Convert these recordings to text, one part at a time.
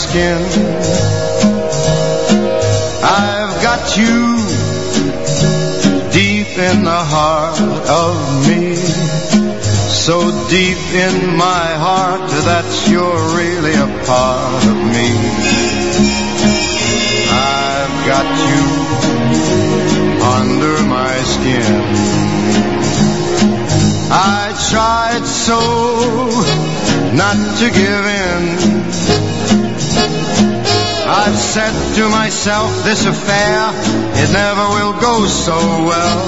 skin. I've got you deep in the heart of me, so deep in my heart that you're really a part of me. I've got you under my skin. I tried so not to give in. I've said to myself, this affair, it never will go so well.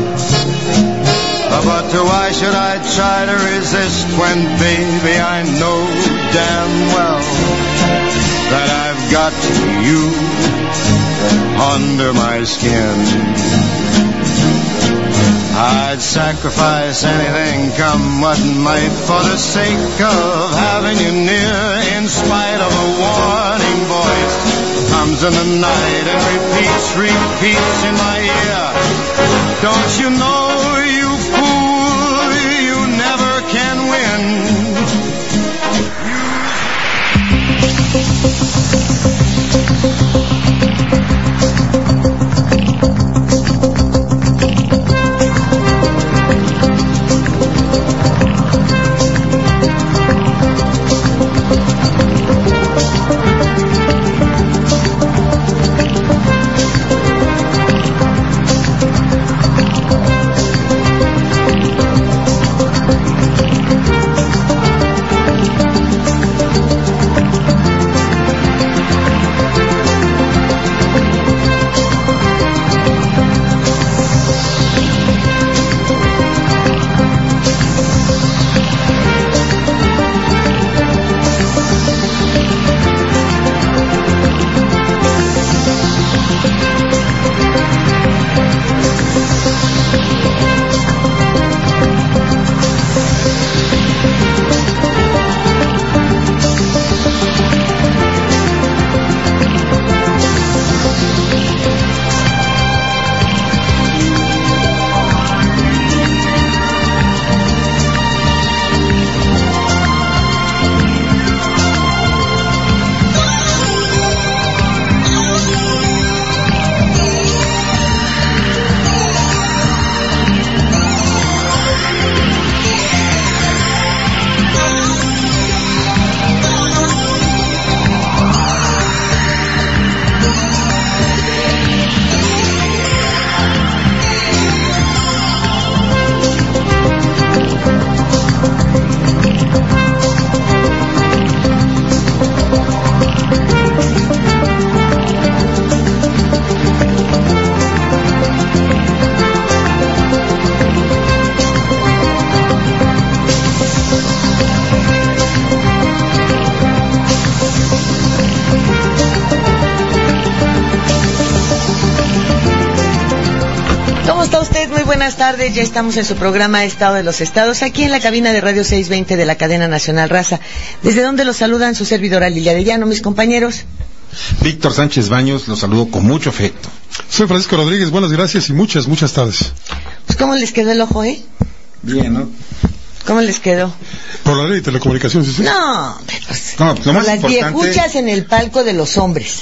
But why should I try to resist when, baby, I know damn well that I've got you under my skin. I'd sacrifice anything, come what might, for the sake of having you near, in spite of a warning voice comes in the night and repeats in my ear. Don't you know, you fool, you never can win. Buenas tardes, ya estamos en su programa Estado de los Estados, aquí en la cabina de Radio 620 de la cadena nacional Raza, desde donde los saludan su servidora Lilia Arellano, mis compañeros. Víctor Sánchez Baños, los saludo con mucho afecto. Soy Francisco Rodríguez, buenas gracias y muchas tardes. Pues ¿cómo les quedó el ojo, Bien, ¿no? ¿Cómo les quedó? Por la ley de telecomunicaciones, ¿sí? No, pues, lo más por las importante... viejuchas en el palco de los hombres.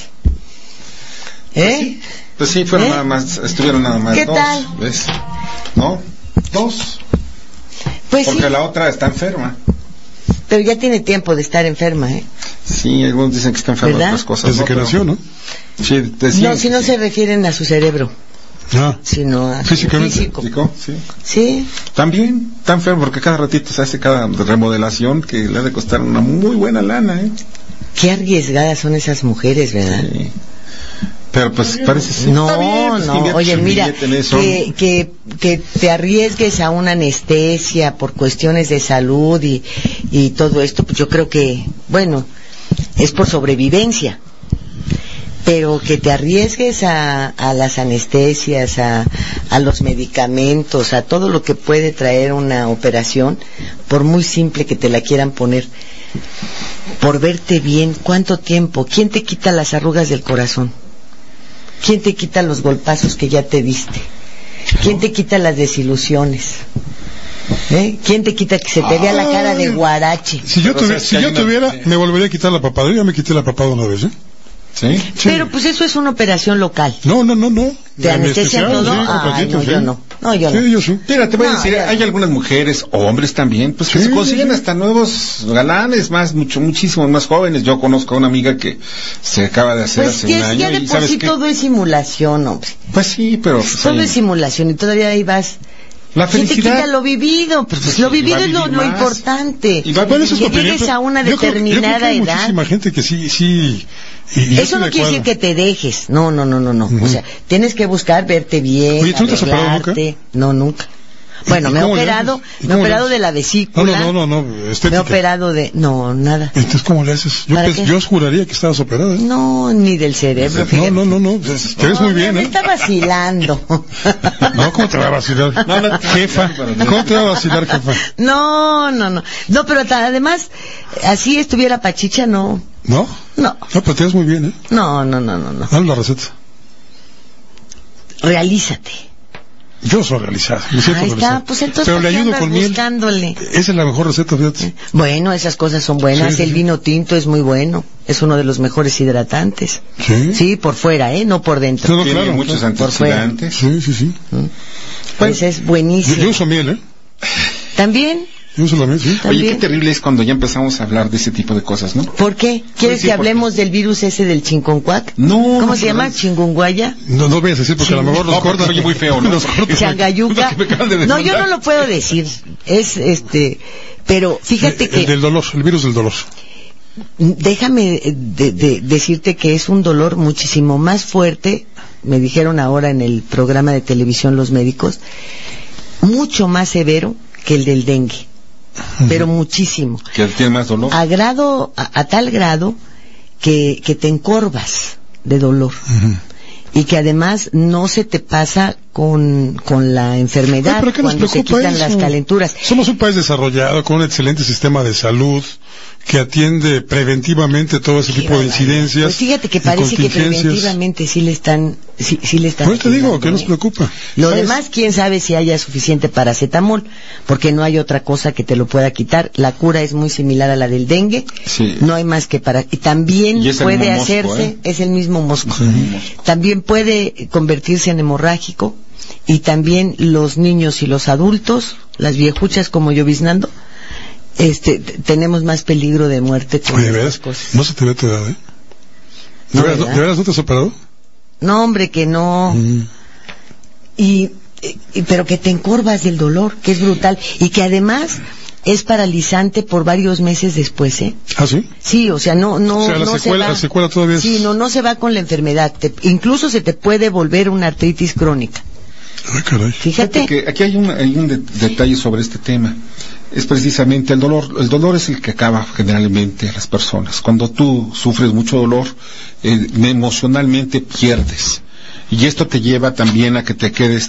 Pues sí, fueron nada más, estuvieron nada más ¿Qué dos, tal? ¿ves? ¿No? Dos. Pues porque sí. La otra está enferma. Pero ya tiene tiempo de estar enferma, Sí, algunos dicen que está enferma de otras cosas. Desde que nació, ¿no? Sí, no, si no se refieren a su cerebro. Sino a físicamente. Físico. Sí. Sí. También está enfermo porque cada ratito se hace cada remodelación que le ha de costar una muy buena lana, Qué arriesgadas son esas mujeres, ¿verdad? Sí. Pero pues parece ser. No, pues, oye, mira, que te arriesgues a una anestesia por cuestiones de salud y todo esto, pues yo creo que, bueno, es por sobrevivencia. Pero que te arriesgues a las anestesias, a los medicamentos, a todo lo que puede traer una operación, por muy simple que te la quieran poner, por verte bien, ¿cuánto tiempo? ¿Quién te quita las arrugas del corazón? ¿Quién te quita los golpazos que ya te diste? ¿Quién te quita las desilusiones? ¿Quién te quita que se te vea la cara de guarache? Si yo tuviera, me volvería a quitar la papada. Yo ya me quité la papada una vez, ¿Sí? Pero pues eso es una operación local. No. ¿Te anestesian todo? Yo no. Sí, yo sí. Mira, te voy a decir, hay algunas mujeres, o hombres también, pues que se consiguen hasta nuevos galanes, muchísimos más jóvenes. Yo conozco a una amiga que se acaba de hacer hace un año. Ya de por sí todo es simulación, hombre. Pues sí, pero... Todo es simulación y todavía ahí vas... La felicidad. ¿Quién te quita lo vivido? Pues lo vivido es lo importante. Y que llegues a una determinada edad. Hay muchísima gente que sí. Eso no quiere decir que te dejes. No. O sea, tienes que buscar verte bien. Oye, ¿tú te has operado nunca? No, nunca. Bueno, me he operado de la vesícula. No, estética. Me he operado de... No, nada. Entonces, ¿cómo le haces? Yo juraría que estabas operada. No, ni del cerebro. No. Te ves muy bien, Me está vacilando. No, ¿cómo te va a vacilar? Jefa. ¿Cómo te va a vacilar, jefa? No. No, pero además, así estuviera pachicha, no. ¿No? No. No, pero te ves muy bien, No. Dale la receta. Realízate. Yo soy realizado. Ahí está, pues entonces pero le ayudo con miel. Buscándole. Esa es la mejor receta, fíjate. Bueno, esas cosas son buenas. El vino tinto es muy bueno. Es uno de los mejores hidratantes. Sí, por fuera, no por dentro. Tiene claro, muchos antioxidantes. Sí. Pues es buenísimo. Yo uso miel, ¿También? Yo uso la miel, sí. Oye, qué terrible es cuando ya empezamos a hablar de ese tipo de cosas, ¿no? ¿Por qué? ¿Quieres que hablemos del virus ese del chikungunya? No. ¿Cómo se llama? ¿Chikungunya? No voy a decir porque a lo mejor nos cortan. Oye, muy feo, ¿no? Changayuca. No, yo no lo puedo decir. Pero fíjate que... el virus del dolor. Déjame decirte que es un dolor muchísimo más fuerte, me dijeron ahora en el programa de televisión los médicos, mucho más severo que el del dengue. Pero muchísimo. ¿Que tiene más dolor? A tal grado que te encorvas de dolor. Y que además no se te pasa con la enfermedad cuando se quitan las calenturas. Somos un país desarrollado con un excelente sistema de salud que atiende preventivamente todo ese tipo de incidencias. Pues fíjate que parece que preventivamente sí le están pues te digo, ¿qué nos preocupa? Lo demás, quién sabe si haya suficiente paracetamol, porque no hay otra cosa que te lo pueda quitar. La cura es muy similar a la del dengue. Sí. No hay más que y también puede hacerse, es el mismo mosco. También puede convertirse en hemorrágico, y también los niños y los adultos, las viejuchas como lloviznando, tenemos más peligro de muerte con estas cosas. No se te ve tu edad, ¿De veras no te has operado? No, hombre, que no. Pero que te encorvas del dolor, que es brutal, y que además es paralizante por varios meses después, ¿Ah, sí? Sí, o sea, no la secuela todavía es... Sí, no se va con la enfermedad. Incluso se te puede volver una artritis crónica. Ay, caray. Fíjate que aquí hay un detalle sobre este tema. Es precisamente el dolor. El dolor es el que acaba generalmente a las personas. Cuando tú sufres mucho dolor, emocionalmente pierdes. Y esto te lleva también a que te quedes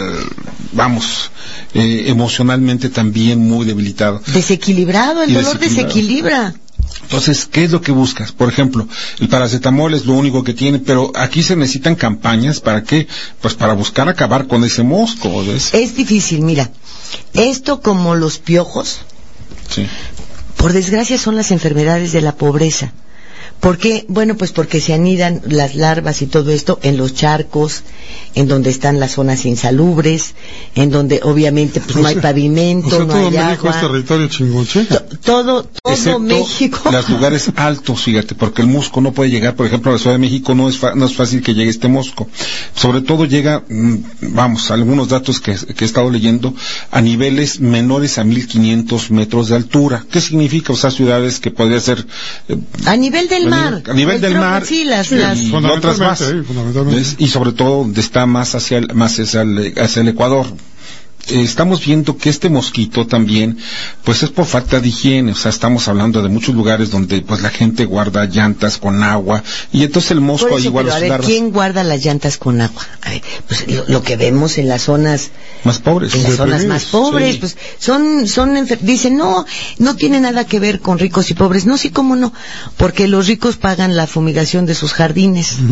emocionalmente también muy debilitado. Desequilibrado, el dolor desequilibra. Entonces, ¿qué es lo que buscas? Por ejemplo, el paracetamol es lo único que tiene, pero aquí se necesitan campañas. ¿Para qué? Pues para buscar acabar con ese mosco. Es difícil, mira. Esto como los piojos, por desgracia son las enfermedades de la pobreza. ¿Por qué? Bueno, pues porque se anidan las larvas y todo esto en los charcos, en donde están las zonas insalubres, en donde obviamente pues no hay pavimento, no hay agua. México es territorio chingonche. Todo México. Los lugares altos, fíjate, porque el mosco no puede llegar, por ejemplo, a la Ciudad de México no es fácil que llegue este mosco. Sobre todo llega, algunos datos que he estado leyendo, a niveles menores a 1500 metros de altura. ¿Qué significa? O sea, ciudades que podría ser... a nivel del mar. A nivel del mar. Sí, y otras más. Y sobre todo donde está más hacia el Ecuador. Estamos viendo que este mosquito también, pues es por falta de higiene. O sea, estamos hablando de muchos lugares donde pues la gente guarda llantas con agua, y entonces el mosco igual los larvas. ¿Quién guarda las llantas con agua? A ver, pues lo que vemos en las zonas más pobres. En las zonas más pobres, pues dicen, no tiene nada que ver con ricos y pobres. No, sí, cómo no, porque los ricos pagan la fumigación de sus jardines.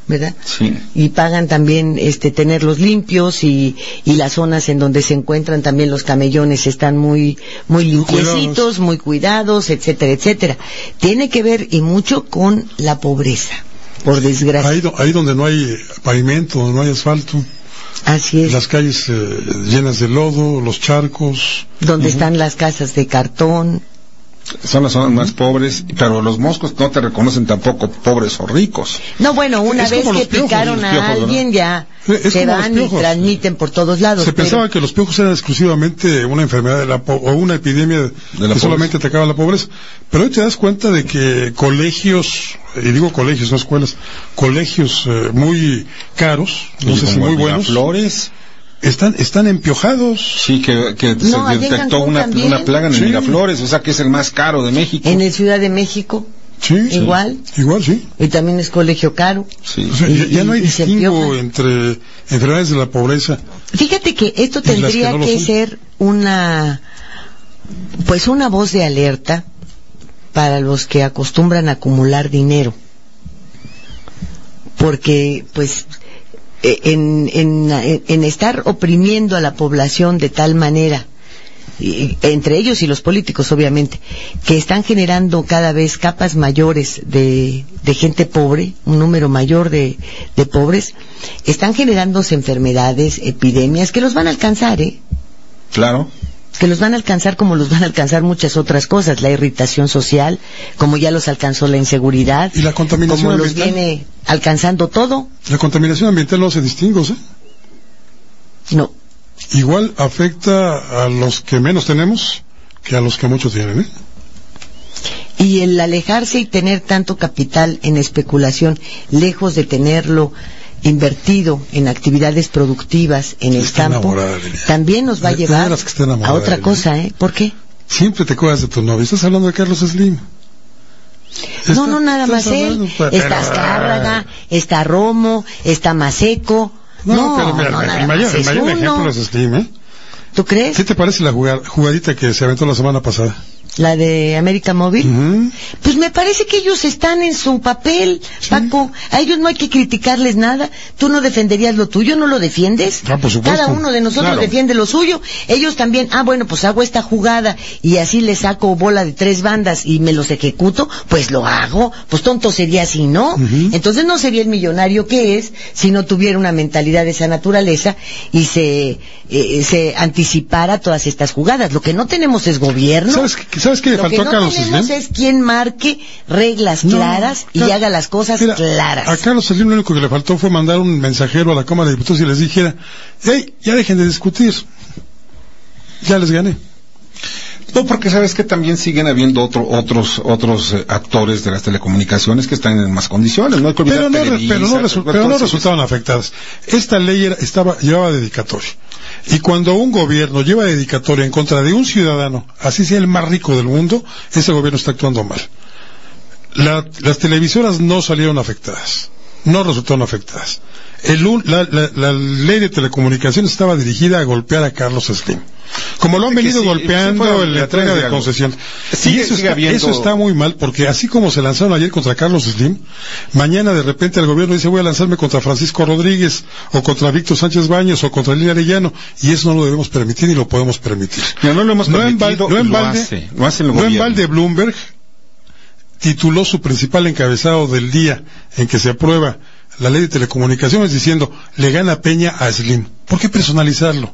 ¿verdad? Sí. Y pagan también tenerlos limpios y las zonas en donde se encuentran también los camellones están muy limpiecitos, muy cuidados, etcétera, etcétera. Tiene que ver y mucho con la pobreza, por desgracia. Ahí donde no hay pavimento, donde no hay asfalto. Así es. Las calles llenas de lodo, los charcos. Donde están las casas de cartón. Son las zonas más pobres, pero los moscos no te reconocen tampoco pobres o ricos. No, bueno, una vez que picaron a alguien ya se van y transmiten por todos lados. Se pensaba que los piojos eran exclusivamente una enfermedad o una epidemia que solamente atacaba la pobreza, pero hoy te das cuenta de que colegios, y digo colegios, no escuelas, colegios muy caros, no sé si muy buenos, Miraflores, están empiojados. Sí, que se detectó una plaga en Miraflores, o sea que es el más caro de México. En el Ciudad de México. Sí, igual. Igual, sí. Y también es colegio caro. Sí. O sea, ya no hay distingo entre enfermedades de la pobreza. Fíjate que esto tendría que ser una voz de alerta para los que acostumbran a acumular dinero. Porque, pues, en estar oprimiendo a la población de tal manera, entre ellos y los políticos obviamente, que están generando cada vez capas mayores de gente pobre, un número mayor de pobres, están generándose enfermedades, epidemias que los van a alcanzar, Claro. Que los van a alcanzar como los van a alcanzar muchas otras cosas, la irritación social, como ya los alcanzó la inseguridad, y la contaminación como ambiental. los viene alcanzando todo. La contaminación ambiental no hace distingos, No. Igual afecta a los que menos tenemos que a los que muchos tienen, Y el alejarse y tener tanto capital en especulación, lejos de tenerlo invertido en actividades productivas en el campo, también nos va a llevar a otra cosa, ¿Por qué? Siempre te acuerdas de tu novio. Estás hablando de Carlos Slim. No, nada más él. Está Azcárraga, está Romo, está Maseco. No, pero mira, el mayor ejemplo es Slim, ¿Tú crees? ¿Qué te parece la jugadita que se aventó la semana pasada? La de América Móvil. Pues me parece que ellos están en su papel, Paco. A ellos no hay que criticarles nada. Tú no defenderías lo tuyo, ¿no lo defiendes? Por supuesto. Cada uno de nosotros defiende lo suyo. Ellos también, bueno, pues hago esta jugada y así le saco bola de 3 bandas y me los ejecuto, pues lo hago. Pues tonto sería si no. Entonces no sería el millonario que es si no tuviera una mentalidad de esa naturaleza y se anticipara todas estas jugadas. Lo que no tenemos es gobierno. ¿Sabes qué le faltó a Carlos Slim? Lo que no tenemos es quien marque reglas claras y haga las cosas claras. A Carlos Slim lo único que le faltó fue mandar un mensajero a la Cámara de Diputados y les dijera: hey, ya dejen de discutir, ya les gané. No, porque sabes que también siguen habiendo otros actores de las telecomunicaciones que están en más condiciones. No hay que olvidar pero no resultaban afectadas. Esta ley llevaba dedicatoria. Y cuando un gobierno lleva dedicatoria en contra de un ciudadano, así sea el más rico del mundo, ese gobierno está actuando mal. Las televisoras no salieron afectadas, no resultaron afectadas. La ley de telecomunicaciones estaba dirigida a golpear a Carlos Slim, como lo han venido golpeando en la entrega de concesión. Y eso está muy mal, porque así como se lanzaron ayer contra Carlos Slim, mañana de repente el gobierno dice: voy a lanzarme contra Francisco Rodríguez, o contra Víctor Sánchez Baños, o contra Lili Arellano, y eso no lo debemos permitir, ni lo podemos permitir. No lo hemos permitido, lo hace el gobierno. No en balde Bloomberg tituló su principal encabezado del día en que se aprueba la ley de telecomunicaciones diciendo: le gana Peña a Slim. ¿Por qué personalizarlo?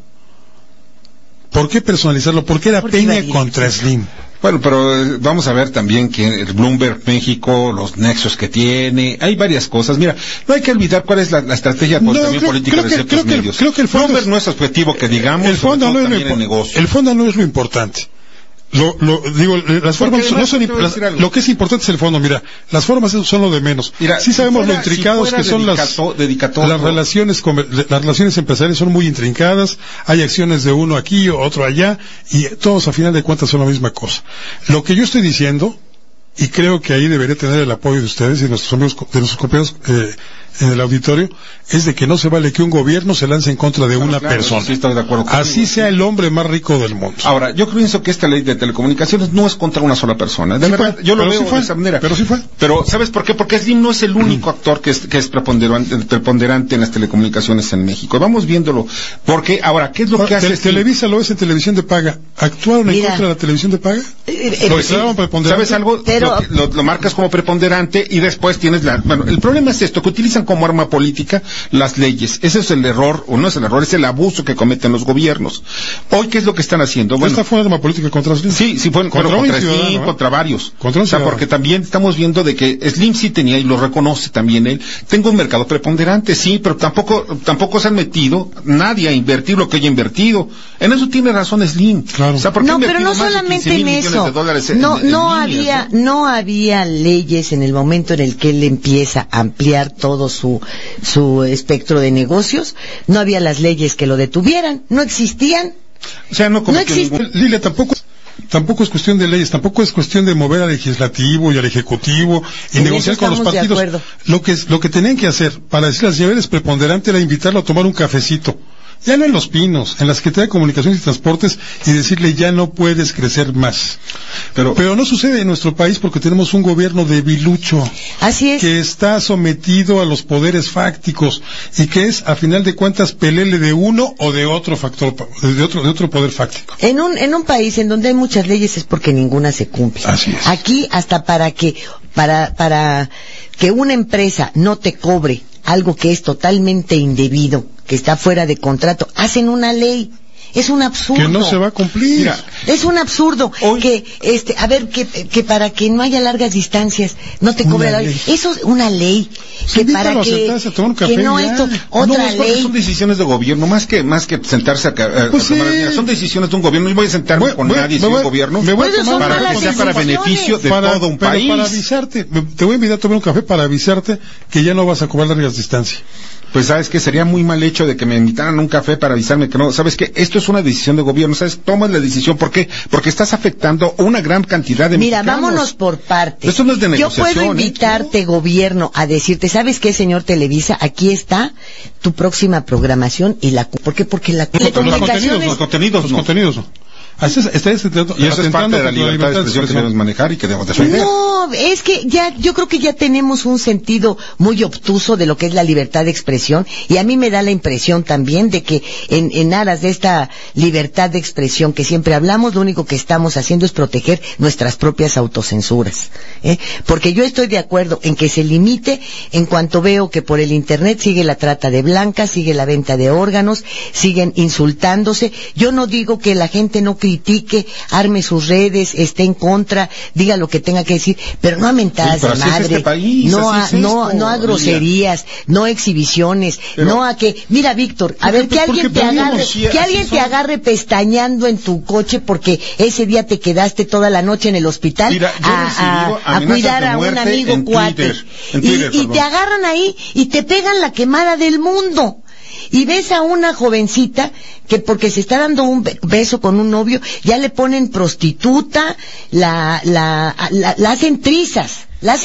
¿Por qué era Peña contra Slim? Bueno, pero vamos a ver también que el Bloomberg México, los nexos que tiene, hay varias cosas. Mira, no hay que olvidar cuál es la estrategia también política de ciertos medios. Creo que el fondo Bloomberg no es objetivo que digamos, el fondo no es lo importante. Las formas no son lo que es importante es el fondo. Mira, las formas son lo de menos. Mira, sí sabemos lo intrincados que son las relaciones empresariales son muy intrincadas. Hay acciones de uno aquí, otro allá, y todos a final de cuentas son la misma cosa. Lo que yo estoy diciendo, y creo que ahí debería tener el apoyo de ustedes y de nuestros compañeros en el auditorio, es de que no se vale que un gobierno se lance en contra de una persona. Sí, estoy de acuerdo contigo, así sea el hombre más rico del mundo. Ahora, yo pienso que esta ley de telecomunicaciones no es contra una sola persona. De verdad, yo lo veo de esa manera. Pero sí fue. Pero, ¿sabes por qué? Porque Slim no es el único actor que es preponderante en las telecomunicaciones en México. Vamos viéndolo. Porque, ahora, ¿qué es lo que hace Televisa lo es en televisión de paga. ¿Actuaron en contra de la televisión de paga? Pues sí, ¿sabes algo? Pero... Lo marcas como preponderante y después tienes Bueno, el problema es esto, que utilizan como arma política las leyes. Ese es el error, o no es el error, es el abuso que cometen los gobiernos. Hoy, ¿qué es lo que están haciendo? Bueno, ¿esta fue arma política contra Slim? Sí, fue contra Slim, contra varios. O sea, porque también estamos viendo de que Slim sí tenía, y lo reconoce también él, tengo un mercado preponderante, sí, pero tampoco se han metido nadie a invertir lo que haya invertido. En eso tiene razón Slim. Claro. O sea, no, pero no solamente en eso. No había leyes en el momento en el que él empieza a ampliar todo su espectro de negocios. No había las leyes que lo detuvieran. No existían. O sea, no existen. Lilia, tampoco es cuestión de leyes, tampoco es cuestión de mover al legislativo y al ejecutivo y negociar con los partidos. Lo que tenían que hacer para decirle al señor eres preponderante era invitarlo a tomar un cafecito. Ya no en Los Pinos, en la Secretaría de Comunicaciones y Transportes, y decirle ya no puedes crecer más. Pero no sucede en nuestro país porque tenemos un gobierno debilucho. Así es. Que está sometido a los poderes fácticos y que es, a final de cuentas, pelele de uno o de otro factor, de otro poder fáctico. En un país en donde hay muchas leyes es porque ninguna se cumple. Así es. Aquí, hasta para que una empresa no te cobre algo que es totalmente indebido, que está fuera de contrato, hacen una ley. Es un absurdo. Que no se va a cumplir. Mira, es un absurdo que para que no haya largas distancias no te cobre la ley. Eso es una ley. Que para que no esto otra ley. Son decisiones de gobierno más que sentarse a tomar. Mira, son decisiones de un gobierno. No voy a sentarme con nadie sin un gobierno para que sea para beneficio de todo un país. Para avisarte, te voy a invitar a tomar un café para avisarte que ya no vas a cobrar largas distancias. Pues sabes que sería muy mal hecho de que me invitaran a un café para avisarme que no, sabes que esto es una decisión de gobierno, sabes, tomas la decisión, ¿por qué? Porque estás afectando a una gran cantidad de mexicanos. Mira, vámonos por partes. Esto no es de negociación. Yo puedo invitarte, gobierno, a decirte, ¿sabes qué, señor Televisa? Aquí está tu próxima programación y ¿por qué? Porque la comunicaciones... Los contenidos no. Y eso es parte de la libertad de expresión que debemos manejar y que debemos defender. No, es que yo creo que ya tenemos un sentido muy obtuso de lo que es la libertad de expresión, y a mí me da la impresión también de que en aras de esta libertad de expresión que siempre hablamos, lo único que estamos haciendo es proteger nuestras propias autocensuras. Porque yo estoy de acuerdo en que se limite en cuanto veo que por el internet sigue la trata de blancas, sigue la venta de órganos, siguen insultándose. Yo no digo que la gente no critique, arme sus redes, esté en contra, diga lo que tenga que decir, pero no a mentadas de madre, no a groserías, no a exhibiciones, no a que, mira, Víctor, a ver, que alguien te agarre pestañeando en tu coche porque ese día te quedaste toda la noche en el hospital a cuidar a un amigo cuate, y te agarran ahí y te pegan la quemada del mundo. Y ves a una jovencita que porque se está dando un beso con un novio, ya le ponen prostituta, la hacen trizas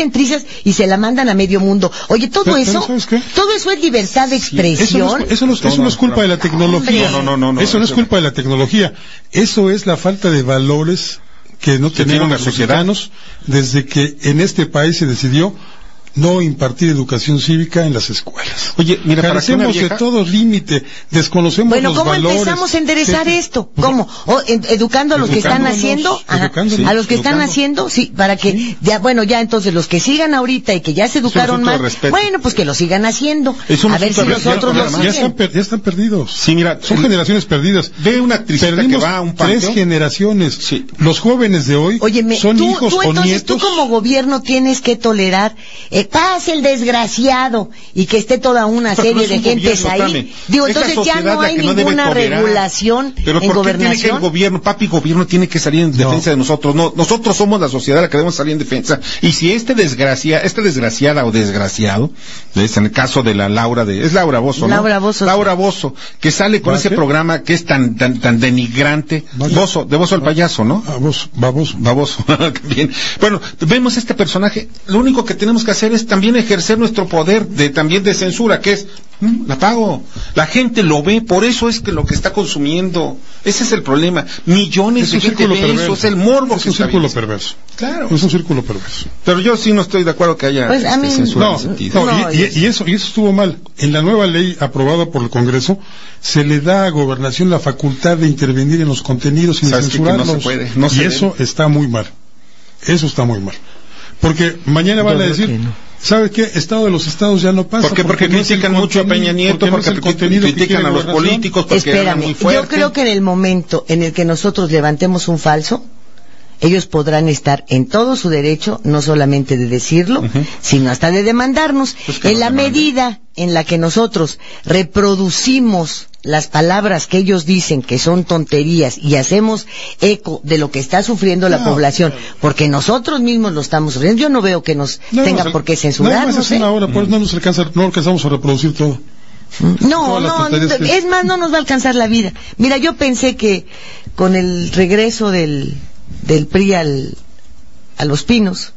y se la mandan a medio mundo. Oye, todo eso es libertad de expresión. Eso no es culpa de la tecnología. No. Eso no es culpa de la tecnología. Eso es la falta de valores que no tenemos los ciudadanos desde que en este país se decidió no impartir educación cívica en las escuelas. Oye, mira, carecemos de todo límite, desconocemos los valores. Bueno, ¿cómo empezamos a enderezar esto? ¿Cómo? Educando a los que están haciendo, a los que están haciendo, sí, para que ya entonces los que sigan ahorita y que ya se educaron más, bueno, pues que lo sigan haciendo. A ver si nosotros lo siguen. Ya están perdidos. Sí, mira, son generaciones perdidas. Ve una actriz que va a un panteón. 3 generaciones. Sí. Los jóvenes de hoy son hijos o nietos. Tú como gobierno tienes que tolerar pase el desgraciado y que esté toda una serie de gentes ahí. Digo, entonces ya no hay ninguna regulación en gobernación. ¿Por qué tiene que el gobierno tiene que salir en defensa de nosotros? No, nosotros somos la sociedad la que debemos salir en defensa. Y si esta desgraciada o desgraciado, en el caso de la Laura Bozzo, ¿no? Laura Bozzo, que sale con ese programa que es tan denigrante. Bozzo el payaso, ¿no? Baboso. Bien. Bueno, vemos este personaje, lo único que tenemos que hacer es también ejercer nuestro poder también de censura, que es, la pago. La gente lo ve, por eso es que lo que está consumiendo, ese es el problema. Millones de gente ve eso, es el morbo. Es un círculo perverso. Claro. Es un círculo perverso. Pero yo sí no estoy de acuerdo que haya censura en ese sentido. Y eso estuvo mal. En la nueva ley aprobada por el Congreso, se le da a Gobernación la facultad de intervenir en los contenidos y de censurarlos. No se puede, y eso está muy mal. Eso está muy mal. Porque mañana van a decir, ¿sabe qué? Estado de los estados ya no pasa. Porque critican mucho a Peña Nieto, porque critican a los políticos, porque eran muy fuertes. Yo creo que en el momento en el que nosotros levantemos un falso, ellos podrán estar en todo su derecho, no solamente de decirlo, sino hasta de demandarnos. En la medida en la que nosotros reproducimos las palabras que ellos dicen que son tonterías y hacemos eco de lo que está sufriendo la población, porque nosotros mismos lo estamos sufriendo, yo no veo que nos tengan por qué censurarnos. Pues no alcanzamos a reproducir todo. No, es más, no nos va a alcanzar la vida. Mira, yo pensé que con el regreso del PRI a Los Pinos,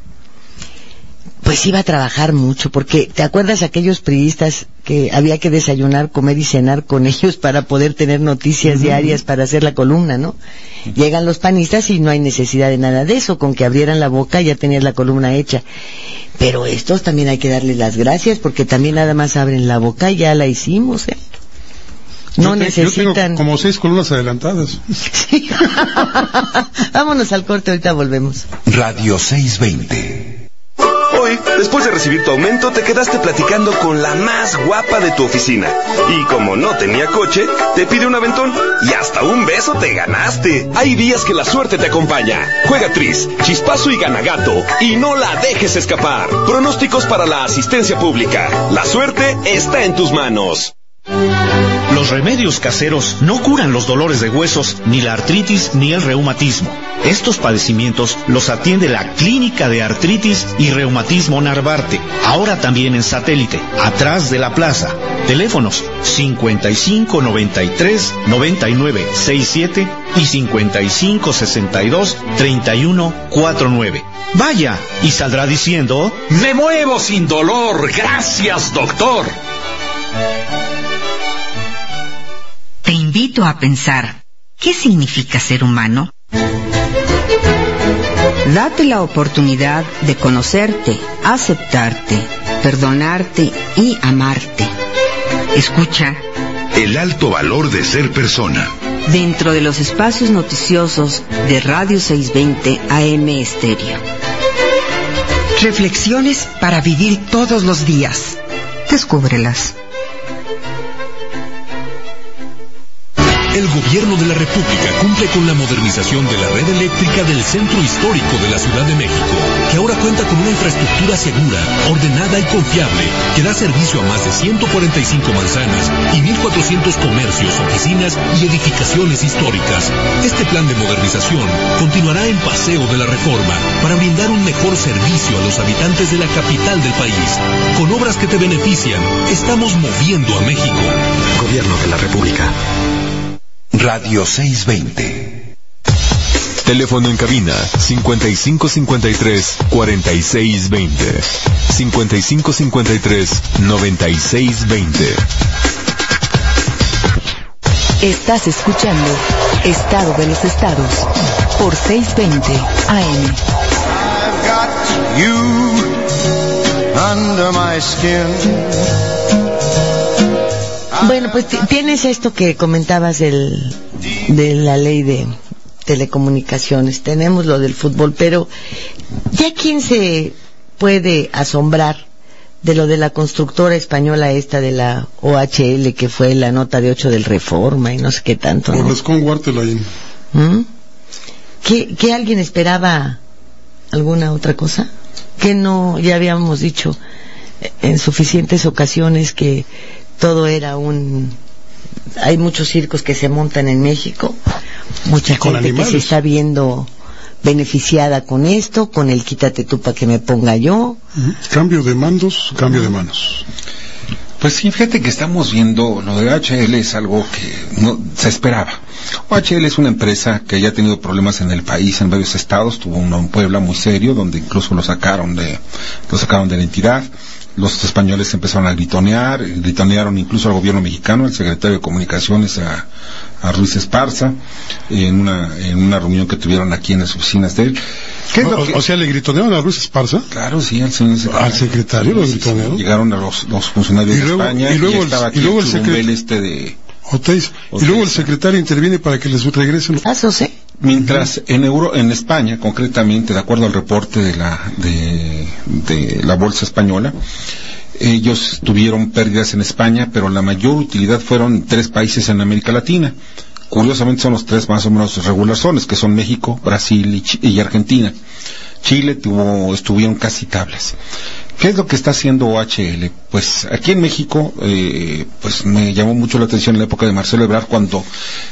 pues iba a trabajar mucho, porque ¿te acuerdas aquellos priistas que había que desayunar, comer y cenar con ellos para poder tener noticias diarias para hacer la columna, ¿no? Llegan los panistas y no hay necesidad de nada de eso, con que abrieran la boca ya tenías la columna hecha. Pero estos también hay que darles las gracias, porque también nada más abren la boca y ya la hicimos, No necesitan... Yo tengo como 6 columnas adelantadas. Sí. Vámonos al corte, ahorita volvemos. Radio 620. Hoy, después de recibir tu aumento, te quedaste platicando con la más guapa de tu oficina. Y como no tenía coche, te pide un aventón. Y hasta un beso te ganaste. Hay días que la suerte te acompaña. Juega Tris, Chispazo y Ganagato. Y no la dejes escapar. Pronósticos para la asistencia pública. La suerte está en tus manos. Los remedios caseros no curan los dolores de huesos, ni la artritis, ni el reumatismo. Estos padecimientos los atiende la Clínica de Artritis y Reumatismo Narvarte, ahora también en Satélite, atrás de la plaza. Teléfonos 55 93 99 67 y 55 62 31 49. Vaya y saldrá diciendo: ¡me muevo sin dolor! ¡Gracias, doctor! Te invito a pensar, ¿qué significa ser humano? Date la oportunidad de conocerte, aceptarte, perdonarte y amarte. Escucha El alto valor de ser persona. Dentro de los espacios noticiosos de Radio 620 AM Estéreo. Reflexiones para vivir todos los días. Descúbrelas. El Gobierno de la República cumple con la modernización de la red eléctrica del centro histórico de la Ciudad de México, que ahora cuenta con una infraestructura segura, ordenada y confiable, que da servicio a más de 145 manzanas y 1,400 comercios, oficinas y edificaciones históricas. Este plan de modernización continuará en Paseo de la Reforma para brindar un mejor servicio a los habitantes de la capital del país. Con obras que te benefician, estamos moviendo a México. Gobierno de la República. Radio 620. Teléfono en cabina 5553-4620. 5553-9620. Estás escuchando Estado de los Estados por 620 AM. I've got you under my skin. Bueno, pues tienes esto que comentabas de la ley de telecomunicaciones, tenemos lo del fútbol, pero ¿ya quién se puede asombrar de lo de la constructora española esta de la OHL, que fue la nota de 8 del Reforma y no sé qué tanto, ¿no? ¿Que alguien esperaba alguna otra cosa? ¿Que no ya habíamos dicho en suficientes ocasiones que todo era hay muchos circos que se montan en México, mucha gente que se está viendo beneficiada con esto, con el quítate tú para que me ponga yo. Cambio de mandos, cambio de manos. Pues sí, fíjate que estamos viendo, lo de OHL es algo que no se esperaba. OHL es una empresa que ya ha tenido problemas en el país, en varios estados, tuvo uno en Puebla muy serio, donde incluso lo sacaron de la entidad. Los españoles empezaron a gritonearon incluso al gobierno mexicano, al secretario de Comunicaciones, a Ruiz Esparza, en una reunión que tuvieron aquí en las oficinas de él. O sea, ¿le gritonearon a Ruiz Esparza? Claro, sí, al señor secretario. ¿Al secretario lo gritonearon? Sí, llegaron a los funcionarios de España y estaba aquí el secretario de... Y luego el secretario interviene para que les regresen los pasos, ¿eh? Mientras en España, concretamente, de acuerdo al reporte de la bolsa española, ellos tuvieron pérdidas en España, pero la mayor utilidad fueron 3 países en América Latina. Curiosamente son los 3 más o menos regulares, que son México, Brasil y Argentina. Chile estuvieron casi tablas. ¿Qué es lo que está haciendo OHL? Pues aquí en México, pues me llamó mucho la atención en la época de Marcelo Ebrard cuando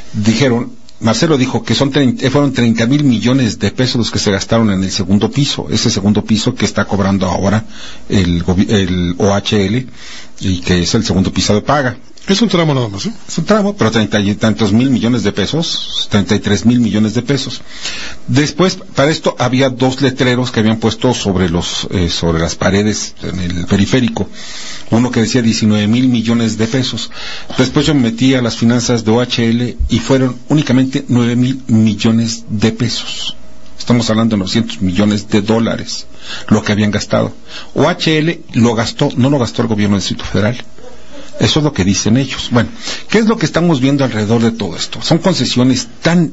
Marcelo dijo que fueron 30,000 millones de pesos los que se gastaron en el segundo piso, ese segundo piso que está cobrando ahora el OHL y que es el segundo piso de paga. Es un tramo nada más, ¿eh? Es un tramo, pero 30 y tantos mil millones de pesos, 33,000 millones de pesos. Después, para esto había 2 letreros que habían puesto sobre las paredes en el periférico. Uno que decía 19,000 millones de pesos. Después yo me metí a las finanzas de OHL y fueron únicamente 9,000 millones de pesos. Estamos hablando de 900 millones de dólares, lo que habían gastado. OHL no lo gastó el gobierno del Distrito Federal. Eso es lo que dicen ellos. Bueno, ¿qué es lo que estamos viendo alrededor de todo esto? Son concesiones tan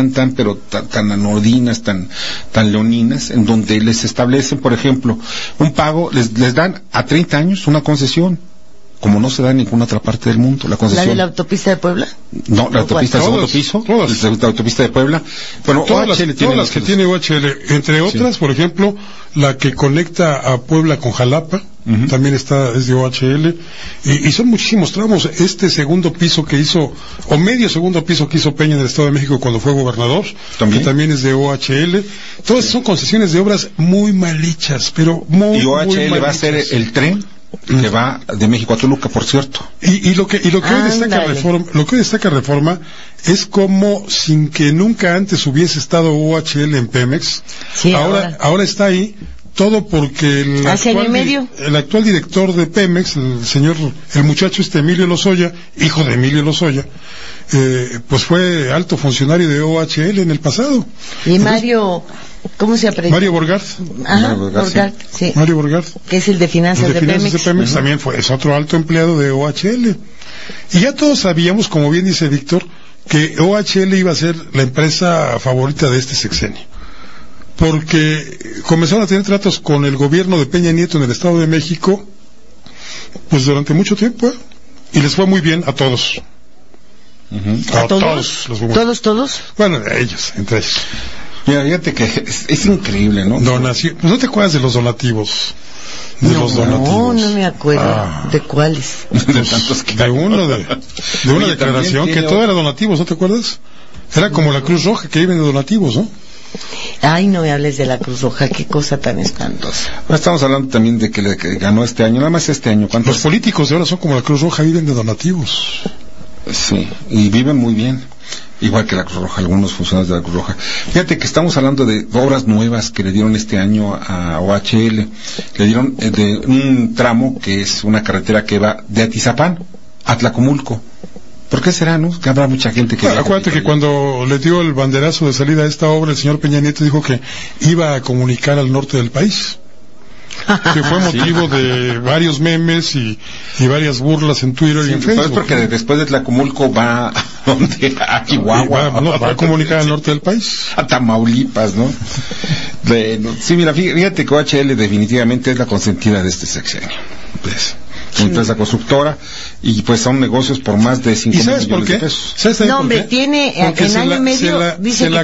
anodinas, tan leoninas, en donde les establecen, por ejemplo, un pago, les dan a 30 años una concesión, como no se da en ninguna otra parte del mundo. La concesión. ¿La de la autopista de Puebla? No, la autopista del segundo piso, la autopista de Puebla. Bueno, todas las que tiene OHL, entre otras, por ejemplo, la que conecta a Puebla con Jalapa, también es de OHL, y son muchísimos tramos. Este segundo piso que hizo, o medio segundo piso que hizo Peña en el Estado de México cuando fue gobernador, que también es de OHL. Todas son concesiones de obras muy mal hechas, pero muy mal hechas. Y OHL va a hacer el tren que va de México a Toluca, por cierto. Y lo que hoy destaca Reforma es como, sin que nunca antes hubiese estado OHL en Pemex, ahora está ahí, todo porque el actual director de Pemex, el muchacho Emilio Lozoya, hijo de Emilio Lozoya, pues fue alto funcionario de OHL en el pasado. Y Mario, ¿cómo se aprendió? Mario Borgard. Ajá, Borgard, sí. Mario Borgard. Que es el de finanzas de Pemex. También es otro alto empleado de OHL. Y ya todos sabíamos, como bien dice Víctor, que OHL iba a ser la empresa favorita de este sexenio. Porque comenzaron a tener tratos con el gobierno de Peña Nieto en el Estado de México, pues durante mucho tiempo, y les fue muy bien a todos. ¿A todos? ¿Todos? Bueno, ellos, entre ellos. Mira, fíjate que es increíble, ¿no? Donación. ¿No te acuerdas de los donativos? No me acuerdo. ¿De cuáles? De tantos que... De una declaración que todo era donativos, ¿no te acuerdas? Era como la Cruz Roja, que viven de donativos, ¿no? Ay, no me hables de la Cruz Roja, qué cosa tan espantosa. Bueno, estamos hablando también de que ganó este año, nada más este año. Los políticos de ahora son como la Cruz Roja, viven de donativos. Sí, y viven muy bien, igual que la Cruz Roja, algunos funcionarios de la Cruz Roja. Fíjate que estamos hablando de obras nuevas que le dieron este año a OHL. Le dieron de un tramo que es una carretera que va de Atizapán a Tlacomulco. ¿Por qué será, no? Que habrá mucha gente que... Acuérdate que cuando le dio el banderazo de salida a esta obra, el señor Peña Nieto dijo que iba a comunicar al norte del país. Que fue motivo de varios memes y varias burlas en Twitter y en Facebook. Es porque después de Tlacomulco va a Chihuahua. Va a comunicar al norte del país. A Tamaulipas, ¿no? Sí, mira, fíjate que OHL definitivamente es la consentida de este sexenio. Pues... empresa constructora, y pues son negocios por más de 5,000 millones de pesos. No, hombre, tiene en año y medio, dice que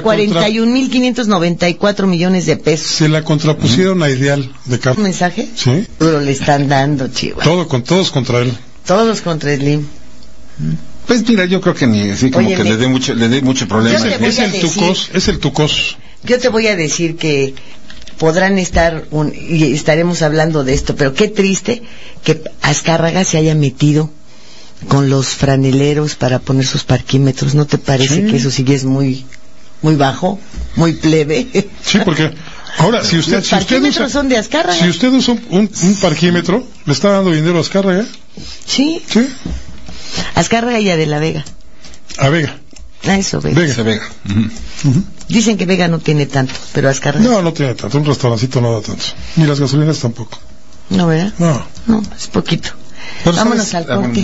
41,594 millones de pesos. Se la contrapusieron a Ideal de Carlos. ¿Un mensaje? Sí. Pero le están dando, Chihuahua. Todos contra él. Todos contra Slim. Pues mira, yo creo que ni así como que le dé mucho problema. Es el tucos. Yo te voy a decir que podrán estar y estaremos hablando de esto, pero qué triste que Azcárraga se haya metido con los franeleros para poner sus parquímetros. ¿No te parece que eso sí es muy bajo, muy plebe? Sí, porque ahora si usted son de Azcárraga. Si usted usa un parquímetro, ¿le está dando dinero a Azcárraga? Sí. Azcárraga y a De la Vega. A Vega. Eso, Vega. Dicen que Vega no tiene tanto, pero Azcárraga... No tiene tanto, un restaurancito no da tanto. Ni las gasolinas tampoco. ¿No, verdad? No, es poquito. Vámonos al corte.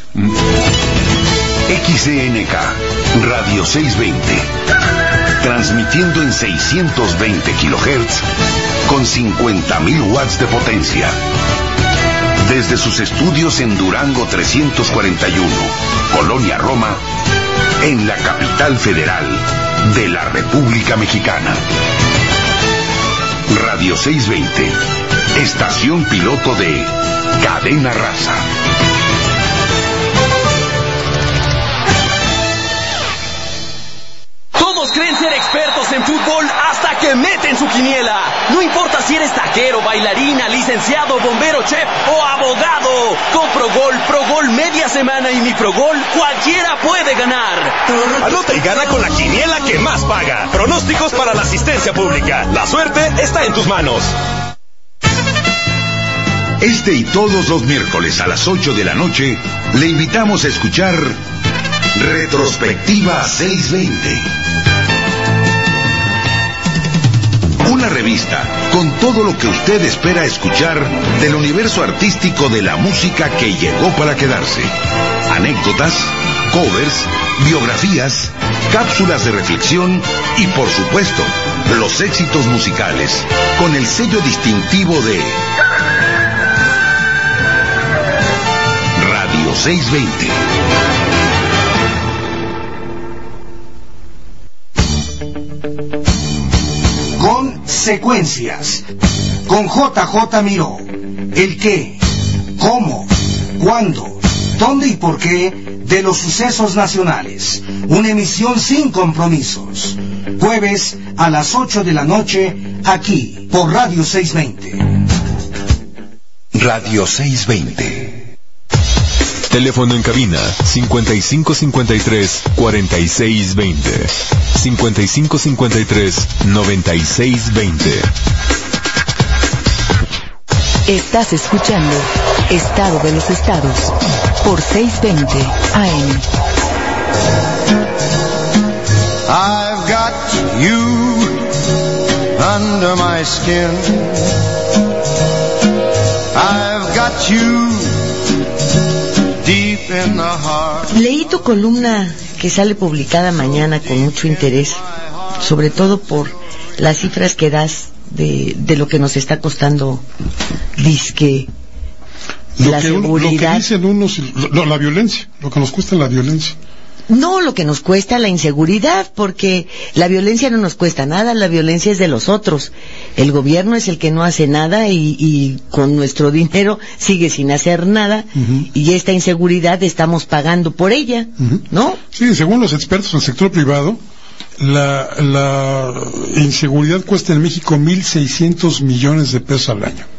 XCNK, Radio 620. Transmitiendo en 620 kHz con 50.000 watts de potencia. Desde sus estudios en Durango 341, Colonia Roma, en la capital federal de la República Mexicana. Radio 620, estación piloto de Cadena Raza. Todos creen ser expertos en fútbol hasta que meten su quiniela. No importa si eres taquero, bailarina, licenciado, bombero, chef o abogado. Con Progol, media semana y mi Progol, cualquiera puede ganar. Anota y gana con la quiniela que más paga. Pronósticos para la asistencia pública. La suerte está en tus manos. Este y todos los miércoles a las 8 de la noche le invitamos a escuchar Retrospectiva 620. Una revista con todo lo que usted espera escuchar del universo artístico de la música que llegó para quedarse. Anécdotas, covers, biografías, cápsulas de reflexión y, por supuesto, los éxitos musicales con el sello distintivo de Radio 620. Secuencias con JJ Miró. El qué, cómo, cuándo, dónde y por qué de los sucesos nacionales. Una emisión sin compromisos. Jueves a las 8 de la noche, aquí por Radio 620. Radio 620. Teléfono en cabina 5553-4620. 5553-9620. Estás escuchando Estado de los Estados por 620 AM. I've got you under my skin. I've got you deep in the heart. Leí tu columna que sale publicada mañana con mucho interés, sobre todo por las cifras que das de lo que nos está costando disque la seguridad. Lo que dicen unos, la violencia, lo que nos cuesta la violencia. No, lo que nos cuesta la inseguridad, porque la violencia no nos cuesta nada, la violencia es de los otros. El gobierno es el que no hace nada y con nuestro dinero sigue sin hacer nada, y esta inseguridad estamos pagando por ella, ¿no? Sí, según los expertos del sector privado, la inseguridad cuesta en México 1.600 millones de pesos al año.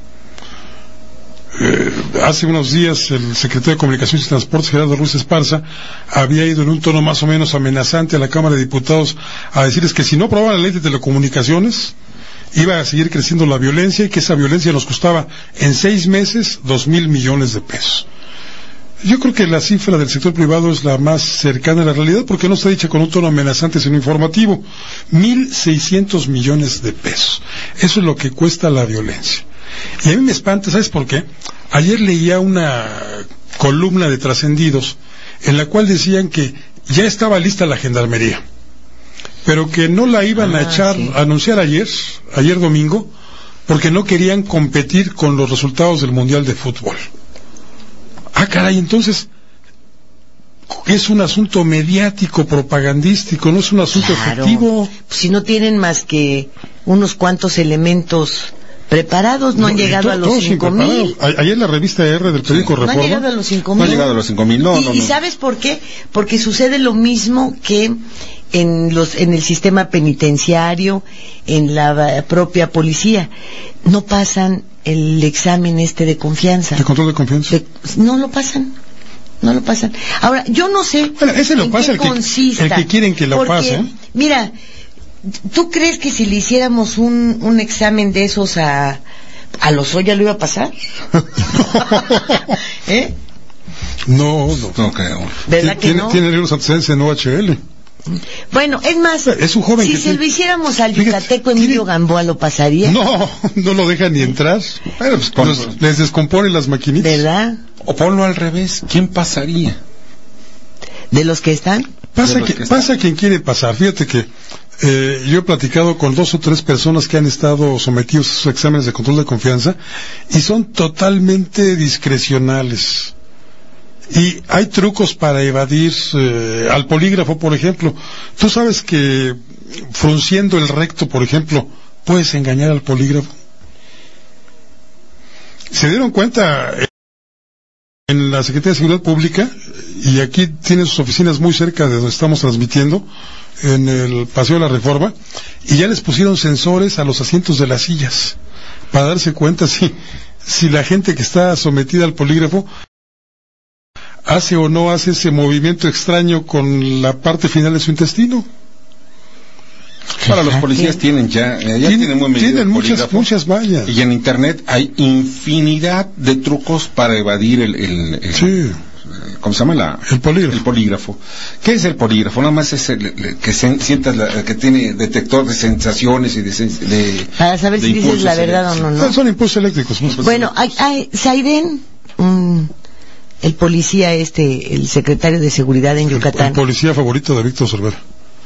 Hace unos días el secretario de Comunicaciones y Transportes, Gerardo Ruiz Esparza, había ido en un tono más o menos amenazante a la Cámara de Diputados a decirles que si no aprobaban la ley de telecomunicaciones iba a seguir creciendo la violencia y que esa violencia nos costaba en 6 meses 2.000 millones de pesos. Yo creo que la cifra del sector privado es la más cercana a la realidad porque no está dicha con un tono amenazante sino informativo. 1.600 millones de pesos. Eso es lo que cuesta la violencia. Y a mí me espanta, ¿sabes por qué? Ayer leía una columna de Trascendidos en la cual decían que ya estaba lista la gendarmería, pero que no la iban a anunciar ayer domingo, porque no querían competir con los resultados del Mundial de Fútbol. Caray, entonces es un asunto mediático, propagandístico, no es un asunto efectivo. Si no tienen más que unos cuantos elementos preparados, no han llegado a los 5,000. Ayer la revista R del periódico Reforma. No han llegado a los 5,000. No han llegado a los 5,000, no. ¿Y sabes por qué? Porque sucede lo mismo que en el sistema penitenciario, en la propia policía, no pasan el examen de confianza. ¿De control de confianza? No lo pasan. Ahora, yo no sé ese lo pasa el que quieren que lo pase. Mira, ¿tú crees que si le hiciéramos un examen de esos a Lozoya lo iba a pasar? No creo. ¿Verdad que no? Tiene los antecedentes en OHL. Bueno, es más, es un joven si se lo hiciéramos al yucateco Emilio Gamboa, ¿lo pasaría? No lo deja ni entrar. Bueno, pues les descompone las maquinitas. ¿Verdad? O ponlo al revés, ¿quién pasaría? ¿De los que están? Pasa quien quiere pasar. Fíjate que yo he platicado con 2 o 3 personas que han estado sometidos a sus exámenes de control de confianza y son totalmente discrecionales. Y hay trucos para evadir al polígrafo, por ejemplo. Tú sabes que frunciendo el recto, por ejemplo, puedes engañar al polígrafo. Se dieron cuenta en la Secretaría de Seguridad Pública, y aquí tiene sus oficinas muy cerca de donde estamos transmitiendo, en el Paseo de la Reforma, y ya les pusieron sensores a los asientos de las sillas para darse cuenta si la gente que está sometida al polígrafo hace o no hace ese movimiento extraño con la parte final de su intestino. Para los policías tienen tienen muchas vallas. Y en internet hay infinidad de trucos para evadir el ¿cómo se llama? El polígrafo. El polígrafo. ¿Qué es el polígrafo? Nada más es que sientas que tiene detector de sensaciones y para saber si dices la verdad o no. Son impulsos eléctricos. Bueno, hay Saiden, el policía el secretario de seguridad en Yucatán. El policía favorito de Víctor Cervera.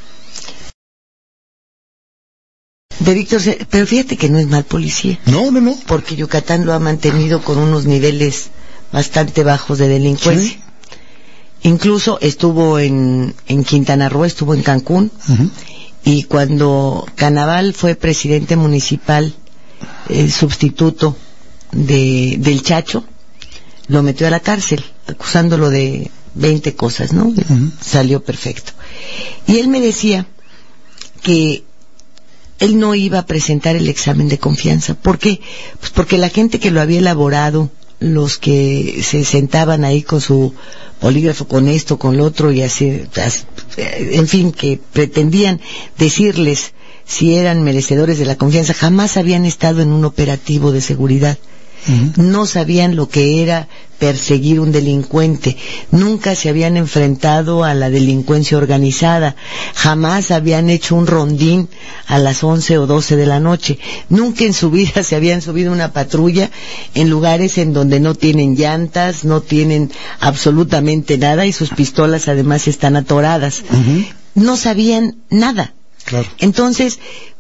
Pero fíjate que no es mal policía. No. Porque Yucatán lo ha mantenido con unos niveles bastante bajos de delincuencia. ¿Sí? Incluso estuvo en Quintana Roo, estuvo en Cancún, y cuando Canaval fue presidente municipal, el sustituto del Chacho, lo metió a la cárcel, acusándolo de 20 cosas, ¿no? Salió perfecto. Y él me decía que él no iba a presentar el examen de confianza. ¿Por qué? Pues porque la gente que lo había elaborado, los que se sentaban ahí con su polígrafo, con esto, con lo otro, y así, en fin, que pretendían decirles si eran merecedores de la confianza, jamás habían estado en un operativo de seguridad. No sabían lo que era perseguir un delincuente, nunca se habían enfrentado a la delincuencia organizada, jamás habían hecho un rondín a las 11 o 12 de la noche, nunca en su vida se habían subido una patrulla en lugares en donde no tienen llantas, no tienen absolutamente nada, y sus pistolas además están atoradas. No sabían nada. Claro. Entonces,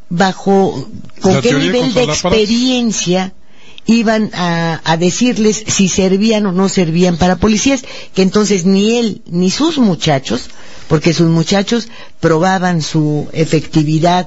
¿con qué nivel de experiencia iban a decirles si servían o no servían para policías? Que entonces ni él ni sus muchachos, porque sus muchachos probaban su efectividad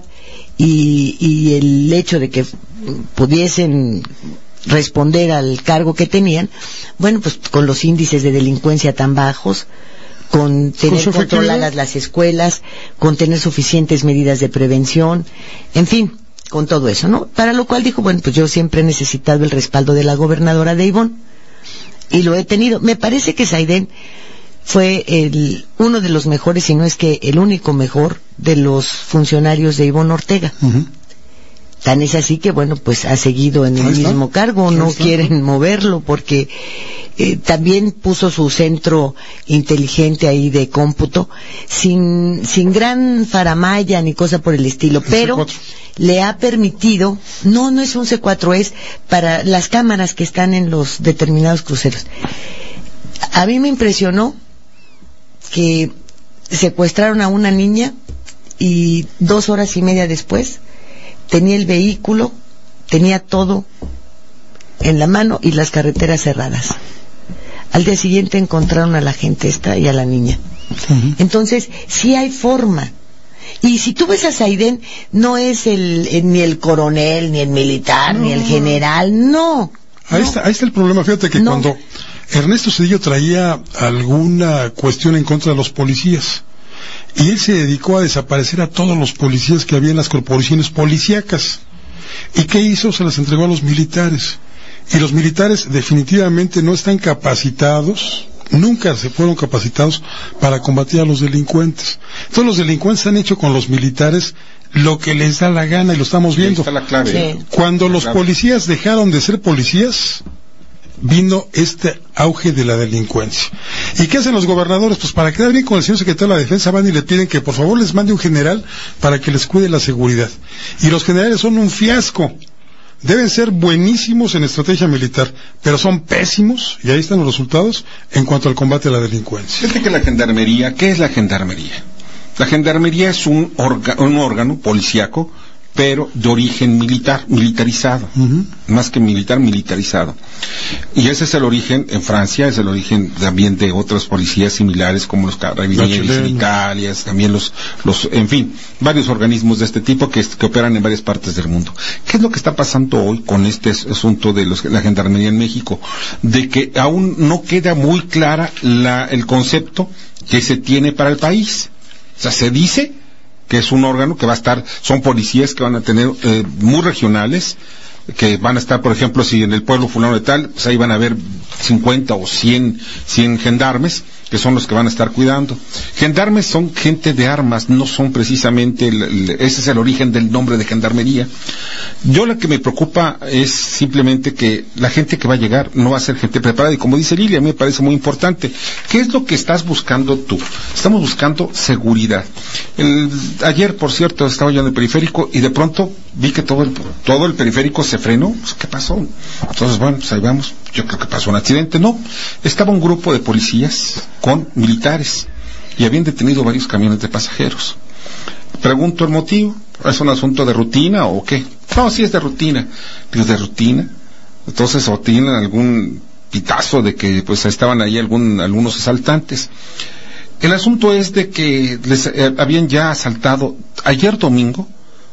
y el hecho de que pudiesen responder al cargo que tenían, bueno, pues con los índices de delincuencia tan bajos, con tener controladas las escuelas, con tener suficientes medidas de prevención, en fin, con todo eso, ¿no? Para lo cual dijo, bueno, pues yo siempre he necesitado el respaldo de la gobernadora de Ivonne, y lo he tenido. Me parece que Saiden fue uno de los mejores, si no es que el único mejor, de los funcionarios de Ivonne Ortega. Tan es así que, bueno, pues ha seguido en el mismo cargo, no quieren moverlo, porque también puso su centro inteligente ahí de cómputo, sin gran faramaya ni cosa por el estilo, pero le ha permitido, no es un C4, es para las cámaras que están en los determinados cruceros. A mí me impresionó que secuestraron a una niña y 2 horas y media después tenía el vehículo, tenía todo en la mano y las carreteras cerradas. Al día siguiente encontraron a la gente esta y a la niña. Entonces, sí hay forma. Y si tú ves a Saiden, no es ni el coronel, ni el militar, ni el general, no. Ahí está el problema. Fíjate que cuando Ernesto Zedillo traía alguna cuestión en contra de los policías, y él se dedicó a desaparecer a todos los policías que había en las corporaciones policíacas. ¿Y qué hizo? Se las entregó a los militares. Y los militares definitivamente no están capacitados, nunca se fueron capacitados para combatir a los delincuentes. Entonces los delincuentes han hecho con los militares lo que les da la gana, y lo estamos viendo. Ahí está la clave. Sí. Cuando los policías dejaron de ser policías, vino este auge de la delincuencia. ¿Y qué hacen los gobernadores? Pues para quedar bien con el señor secretario de la Defensa, van y le piden que por favor les mande un general para que les cuide la seguridad. Y los generales son un fiasco. Deben ser buenísimos en estrategia militar, pero son pésimos, y ahí están los resultados, en cuanto al combate a la delincuencia. Fíjate que la gendarmería, ¿qué es la gendarmería? La gendarmería es un órgano policíaco, pero de origen militar, militarizado, más que militar, militarizado. Y ese es el origen en Francia, es el origen también de otras policías similares como los carabineros en Italia, también en fin, varios organismos de este tipo que operan en varias partes del mundo. ¿Qué es lo que está pasando hoy con este asunto de la gendarmería en México? De que aún no queda muy clara el concepto que se tiene para el país. O sea, se dice que es un órgano que va a estar, son policías que van a tener muy regionales, que van a estar, por ejemplo, si en el pueblo fulano de tal, pues ahí van a haber 50 o 100 gendarmes, que son los que van a estar cuidando. Gendarmes son gente de armas, no son precisamente, ese es el origen del nombre de gendarmería. Yo lo que me preocupa es simplemente que la gente que va a llegar no va a ser gente preparada, y como dice Lilia, a mí me parece muy importante. ¿Qué es lo que estás buscando tú? Estamos buscando seguridad. Ayer, por cierto, estaba yo en el periférico y de pronto vi que todo el periférico se frenó. ¿Qué pasó? Entonces, bueno, pues ahí vamos. Yo creo que pasó un accidente. No, estaba un grupo de policías con militares y habían detenido varios camiones de pasajeros. Pregunto el motivo. ¿Es un asunto de rutina o qué? No, sí es de rutina. Digo, ¿de rutina? Entonces, o tienen algún pitazo de que pues estaban ahí algunos asaltantes. El asunto es de que les habían ya asaltado ayer domingo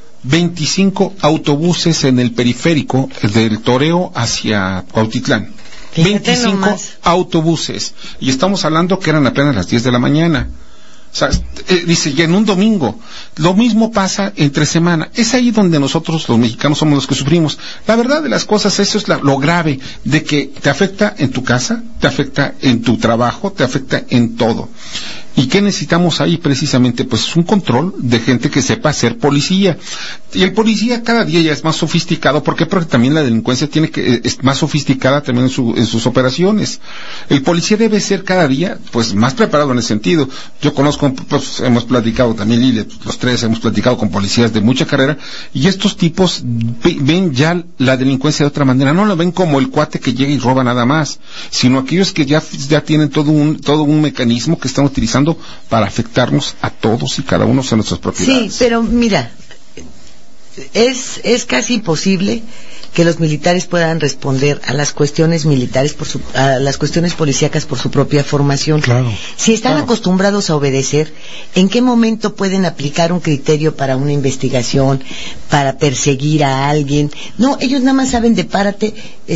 25 autobuses en el periférico del Toreo hacia Cuautitlán. 25 autobuses. Y estamos hablando que eran apenas las 10 de la mañana. O sea, dice, y en un domingo. Lo mismo pasa entre semana. Es ahí donde nosotros, los mexicanos, somos los que sufrimos. La verdad de las cosas, eso es lo grave, de que te afecta en tu casa, te afecta en tu trabajo, te afecta en todo. ¿Y qué necesitamos ahí precisamente? Pues un control de gente que sepa ser policía. Y el policía cada día ya es más sofisticado. ¿Por qué? Porque también la delincuencia es más sofisticada también en sus operaciones. El policía debe ser cada día pues más preparado en ese sentido. Yo conozco, pues hemos platicado también, Lili, los tres hemos platicado con policías de mucha carrera, y estos tipos ven ya la delincuencia de otra manera. No lo ven como el cuate que llega y roba nada más, sino aquellos que ya tienen todo un mecanismo que están utilizando para afectarnos a todos y cada uno en nuestras propiedades. Sí, pero mira, es casi imposible que los militares puedan responder a las cuestiones militares a las cuestiones policíacas por su propia formación. Claro. Si están acostumbrados a obedecer, ¿en qué momento pueden aplicar un criterio para una investigación, para perseguir a alguien? No, ellos nada más saben de párate,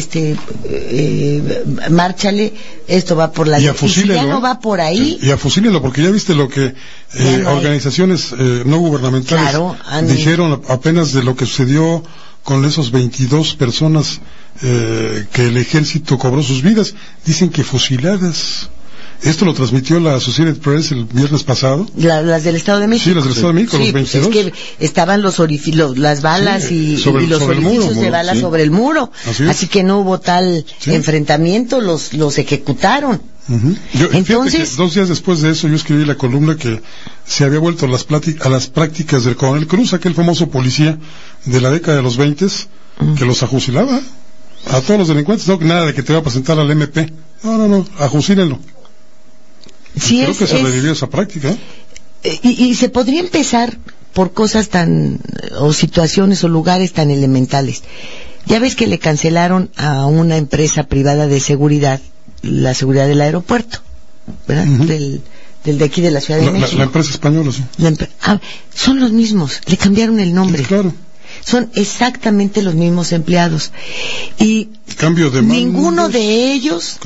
márchale, esto va por la... Y si ya no va por ahí... Y afusílenlo, porque ya viste lo que organizaciones no gubernamentales dijeron apenas de lo que sucedió con esos 22 personas que el ejército cobró sus vidas. Dicen que fusiladas. Esto lo transmitió la Associated Press el viernes pasado. Las del Estado de México. Sí, las del Estado de México, los 22. Pues es que estaban las balas y los orificios de balas sobre el muro. Así que no hubo tal enfrentamiento, los ejecutaron. Entonces, que 2 días después de eso yo escribí la columna que se había vuelto a las prácticas del coronel Cruz, aquel famoso policía de la década de los 20 que los ajusilaba a todos los delincuentes. No, nada de que te va a presentar al MP. No, ajusílenlo. Sí, creo que se revivió esa práctica. Y se podría empezar por cosas o situaciones o lugares tan elementales. Ya ves que le cancelaron a una empresa privada de seguridad la seguridad del aeropuerto, ¿verdad? Del de aquí de la Ciudad de México. La empresa española, sí. Son los mismos, le cambiaron el nombre. Sí, claro. son exactamente los mismos empleados. Y ninguno de ellos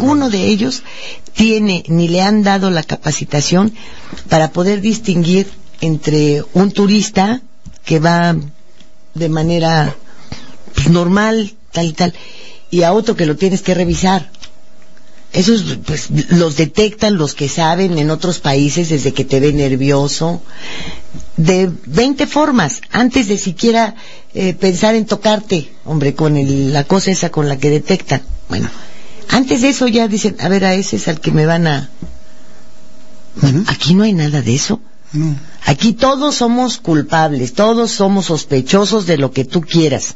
tiene ni le han dado la capacitación para poder distinguir entre un turista que va de manera normal, tal y tal, y a otro que lo tienes que revisar. Esos pues los detectan los que saben en otros países desde que te ve nervioso, de 20 formas, antes de siquiera pensar en tocarte, hombre, con la cosa esa con la que detectan. Bueno, antes de eso ya dicen, a ver, a ese es al que me van a... Aquí no hay nada de eso. Aquí todos somos culpables, todos somos sospechosos de lo que tú quieras.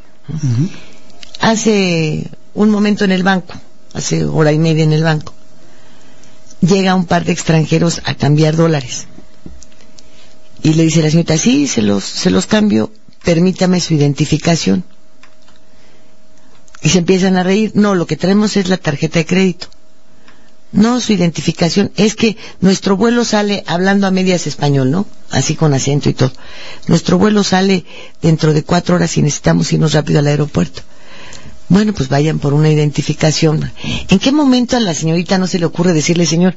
Hace un momento en el banco, hace hora y media en el banco, llega un par de extranjeros a cambiar dólares y le dice la señorita, sí, se los cambio, permítame su identificación. Y se empiezan a reír. No, lo que traemos es la tarjeta de crédito. No, su identificación. Es que nuestro vuelo sale, hablando a medias español, ¿no? Así con acento y todo. Nuestro vuelo sale dentro de 4 horas y necesitamos irnos rápido al aeropuerto. Bueno, pues vayan por una identificación. ¿En qué momento a la señorita no se le ocurre decirle, señor,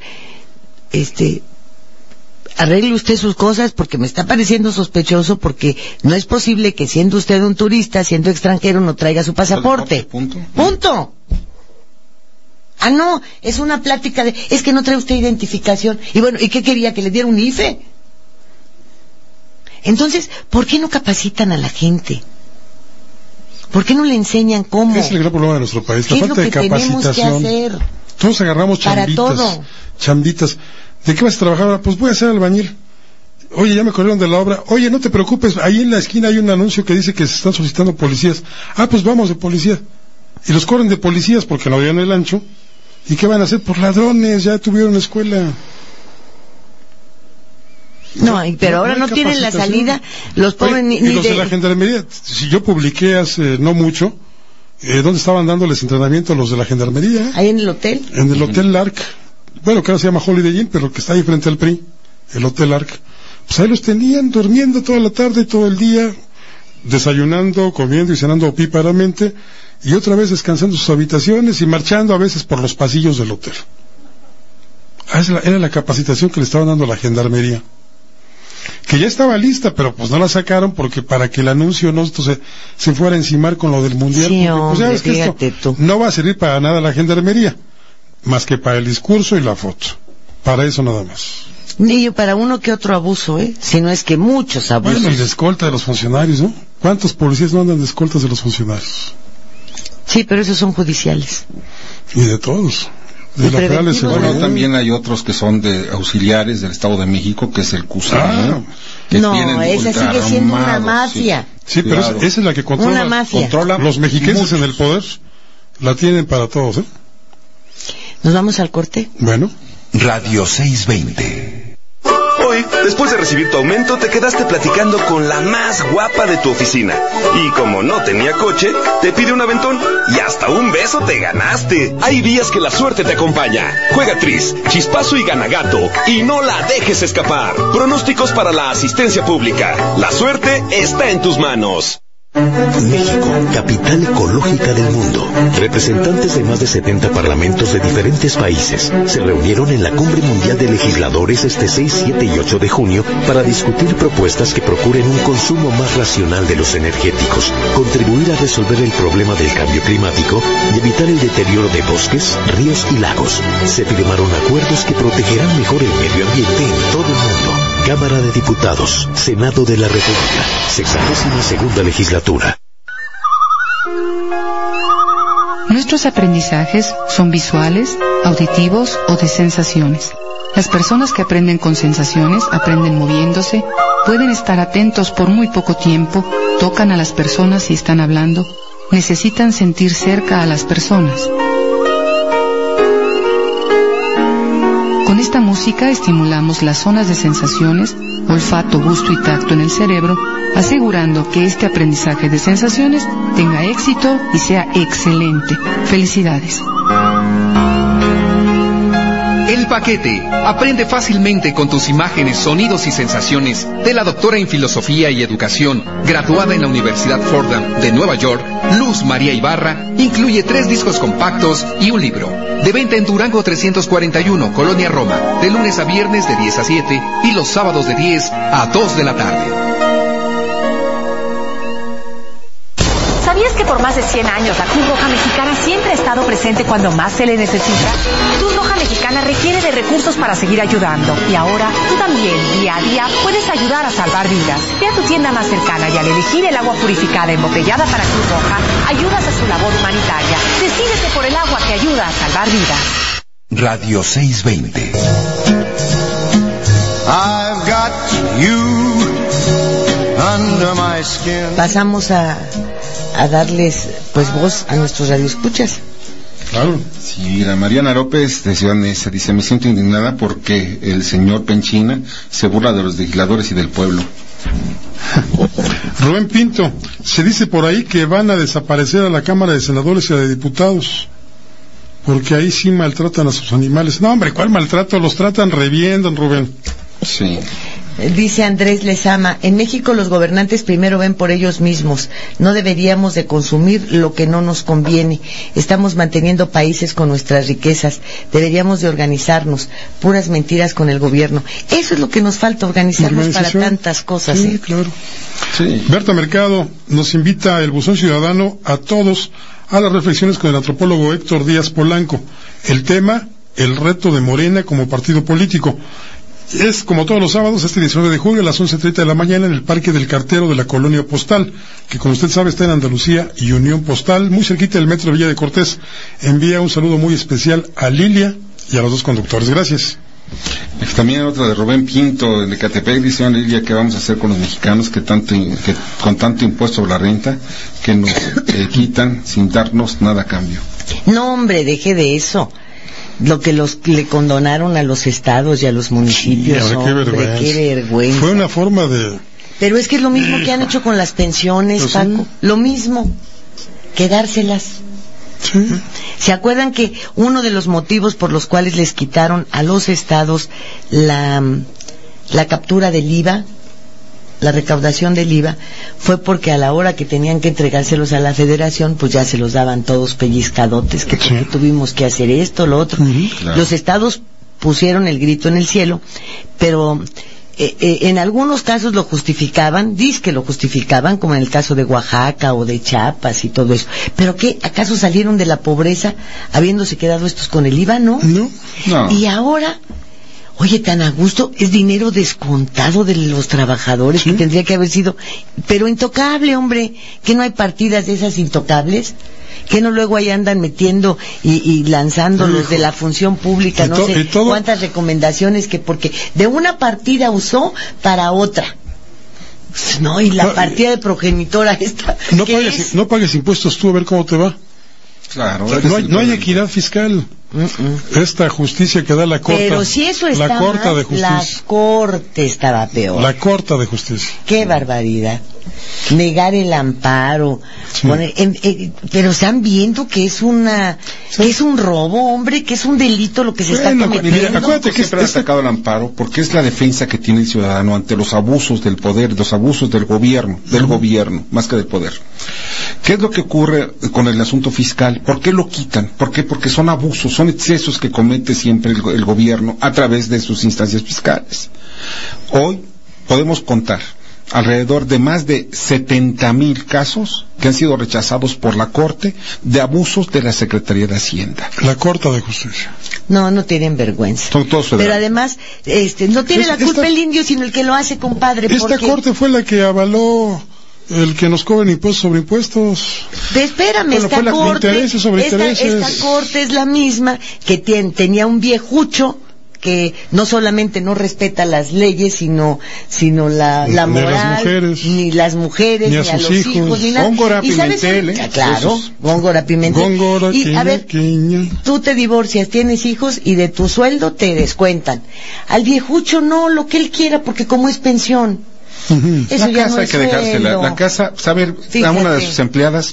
arregle usted sus cosas porque me está pareciendo sospechoso, porque no es posible que siendo usted un turista, siendo extranjero, no traiga su pasaporte? Punto. Ah, no, es una plática es que no trae usted identificación. Y bueno, ¿y qué quería? ¿Que le diera un IFE? Entonces, ¿por qué no capacitan a la gente? ¿Por qué no le enseñan cómo? Ese es el gran problema de nuestro país, la falta de capacitación. ¿Qué es lo que tenemos que hacer? Todos agarramos chambitas. ¿De qué vas a trabajar? Pues voy a ser albañil. Oye, ya me corrieron de la obra. Oye, no te preocupes, ahí en la esquina hay un anuncio que dice que se están solicitando policías. Ah, pues vamos de policía. Y los corren de policías porque no dieron el ancho. ¿Y qué van a hacer? Por ladrones, ya tuvieron escuela. No, pero ahora no tienen la salida, los pobres ni los de la gendarmería. Si yo publiqué hace no mucho, ¿dónde estaban dándoles entrenamiento a los de la gendarmería? ¿Ahí en el hotel? En el Hotel Lark. Bueno, que ahora se llama Holiday Inn, pero que está ahí frente al PRI, el Hotel Lark. Pues ahí los tenían durmiendo toda la tarde y todo el día, desayunando, comiendo y cenando opíparamente, y otra vez descansando en sus habitaciones y marchando a veces por los pasillos del hotel. Era la capacitación que le estaban dando a la gendarmería, que ya estaba lista, pero pues no la sacaron porque para que el anuncio no se fuera a encimar con lo del mundial. Sí, porque, hombre, pues ya ves que esto no va a servir para nada la gendarmería, más que para el discurso y la foto. Para eso nada más. Ni para uno que otro abuso, si no es que muchos abusos. Bueno, y de escolta de los funcionarios, ¿no? ¿Cuántos policías no andan de escoltas de los funcionarios? Sí, pero esos son judiciales. Y de todos. De la Federal de Seguridad. Bueno, también hay otros que son de auxiliares del Estado de México, que es el CUSA, que no, esa sigue siendo una mafia. Sí, pero claro. Esa es la que controla, los mexiquenses en el poder. La tienen para todos, ¿Nos vamos al corte? Bueno. Radio 620. Hoy, después de recibir tu aumento, te quedaste platicando con la más guapa de tu oficina. Y como no tenía coche, te pide un aventón y hasta un beso te ganaste. Hay días que la suerte te acompaña. Juega Tris, Chispazo y Gana Gato y no la dejes escapar. Pronósticos para la asistencia pública. La suerte está en tus manos. México, capital ecológica del mundo. Representantes de más de 70 parlamentos de diferentes países se reunieron en la Cumbre Mundial de Legisladores este 6, 7 y 8 de junio para discutir propuestas que procuren un consumo más racional de los energéticos, contribuir a resolver el problema del cambio climático y evitar el deterioro de bosques, ríos y lagos. Se firmaron acuerdos que protegerán mejor el medio ambiente en todo el mundo. Cámara de Diputados, Senado de la República, 62ª legislatura. Nuestros aprendizajes son visuales, auditivos o de sensaciones. Las personas que aprenden con sensaciones aprenden moviéndose, pueden estar atentos por muy poco tiempo, tocan a las personas si están hablando, necesitan sentir cerca a las personas. Con esta música estimulamos las zonas de sensaciones, olfato, gusto y tacto en el cerebro, asegurando que este aprendizaje de sensaciones tenga éxito y sea excelente. Felicidades. El Paquete. Aprende fácilmente con tus imágenes, sonidos y sensaciones de la doctora en Filosofía y Educación, graduada en la Universidad Fordham de Nueva York, Luz María Ibarra. Incluye 3 discos compactos y un libro. De venta en Durango 341, Colonia Roma, de lunes a viernes de 10 a 7 y los sábados de 10 a 2 de la tarde. ¿Sabías que por más de 100 años la Cruz Roja Mexicana siempre ha estado presente cuando más se le necesita? Cruz Roja Mexicana requiere de recursos para seguir ayudando. Y ahora, tú también, día a día, puedes ayudar a salvar vidas. Ve a tu tienda más cercana y al elegir el agua purificada embotellada para Cruz Roja, ayudas a su labor humanitaria. Decídete por el agua que ayuda a salvar vidas. Radio 620. I've got you under my skin. Pasamos a darles pues voz a nuestros radioescuchas. Claro. Sí, mira, Mariana López de Ciudad Neza dice: me siento indignada porque el señor Penchina se burla de los legisladores y del pueblo. Rubén Pinto, se dice por ahí que van a desaparecer a la Cámara de Senadores y a de Diputados, porque ahí sí maltratan a sus animales. No, hombre, ¿cuál maltrato? Los tratan re bien, don Rubén. Sí. Dice Andrés Lezama, en México los gobernantes primero ven por ellos mismos. No deberíamos de consumir lo que no nos conviene. Estamos manteniendo países con nuestras riquezas. Deberíamos de organizarnos. Puras mentiras con el gobierno. Eso es lo que nos falta, organizarnos para tantas cosas. Sí, claro. Sí. Berta Mercado nos invita el Buzón Ciudadano a todos a las reflexiones con el antropólogo Héctor Díaz Polanco. El tema, el reto de Morena como partido político. Es como todos los sábados, este 19 de julio a las 11:30 de la mañana en el Parque del Cartero de la Colonia Postal, que como usted sabe está en Andalucía y Unión Postal, muy cerquita del Metro Villa de Cortés. Envía un saludo muy especial a Lilia y a los 2 conductores. Gracias. También otra de Rubén Pinto de Ecatepec, dice Lilia: ¿qué vamos a hacer con los mexicanos que con tanto impuesto sobre la renta que nos quitan sin darnos nada a cambio? No, hombre, deje de eso. Lo que le condonaron a los estados y a los municipios. Sí, qué vergüenza. Fue una forma de... Pero es que es lo mismo que han hecho con las pensiones, pues Paco. Sí. Lo mismo, quedárselas. Sí. ¿Se acuerdan que uno de los motivos por los cuales les quitaron a los estados la captura del IVA, la recaudación del IVA, fue porque a la hora que tenían que entregárselos a la federación, pues ya se los daban todos pellizcadotes, que sí, tuvimos que hacer esto, lo otro. Claro. Los estados pusieron el grito en el cielo, pero en algunos casos lo justificaban, como en el caso de Oaxaca o de Chiapas y todo eso. ¿Pero qué? ¿Acaso salieron de la pobreza habiéndose quedado estos con el IVA? No. Y ahora... Oye, tan a gusto, es dinero descontado de los trabajadores, que tendría que haber sido, pero intocable, hombre, que no hay partidas de esas intocables, que no luego ahí andan metiendo y lanzándolos de la función pública, no sé cuántas recomendaciones, que porque de una partida usó para otra. No, y la partida de progenitora esta. No pagues impuestos tú, a ver cómo te va. Claro, no hay equidad fiscal. Esta justicia que da la Corte. Pero si eso está la Corte mal, de Justicia. La Corte estaba peor. La Corte de Justicia. Qué barbaridad. Negar el amparo. Sí. Pero están viendo que es que es un robo, hombre, que es un delito lo que se está cometiendo. Mira, acuérdate que siempre ha atacado el amparo porque es la defensa que tiene el ciudadano ante los abusos del poder, los abusos del gobierno, más que del poder. ¿Qué es lo que ocurre con el asunto fiscal? ¿Por qué lo quitan? ¿Por qué? Porque son abusos, son excesos que comete siempre el gobierno a través de sus instancias fiscales. Hoy podemos contar alrededor de más de 70,000 casos que han sido rechazados por la Corte de abusos de la Secretaría de Hacienda. La Corte de Justicia. No tienen vergüenza. Son todos federales. Pero además, no tiene la culpa el indio, sino el que lo hace, compadre. Esta Corte fue la que avaló el que nos cobren impuestos sobre impuestos. Espérame, esta Corte es la misma que tenía un viejucho que no solamente no respeta las leyes, sino la moral, ni las mujeres, ni a los hijos, ni nada. Góngora Pimentel, claro, Góngora Pimentel. Y a ver, tú te divorcias, tienes hijos y de tu sueldo te descuentan. Al viejucho no, lo que él quiera, porque como es pensión. Eso la ya casa no hay que dejársela. La casa, saber, a una de sus empleadas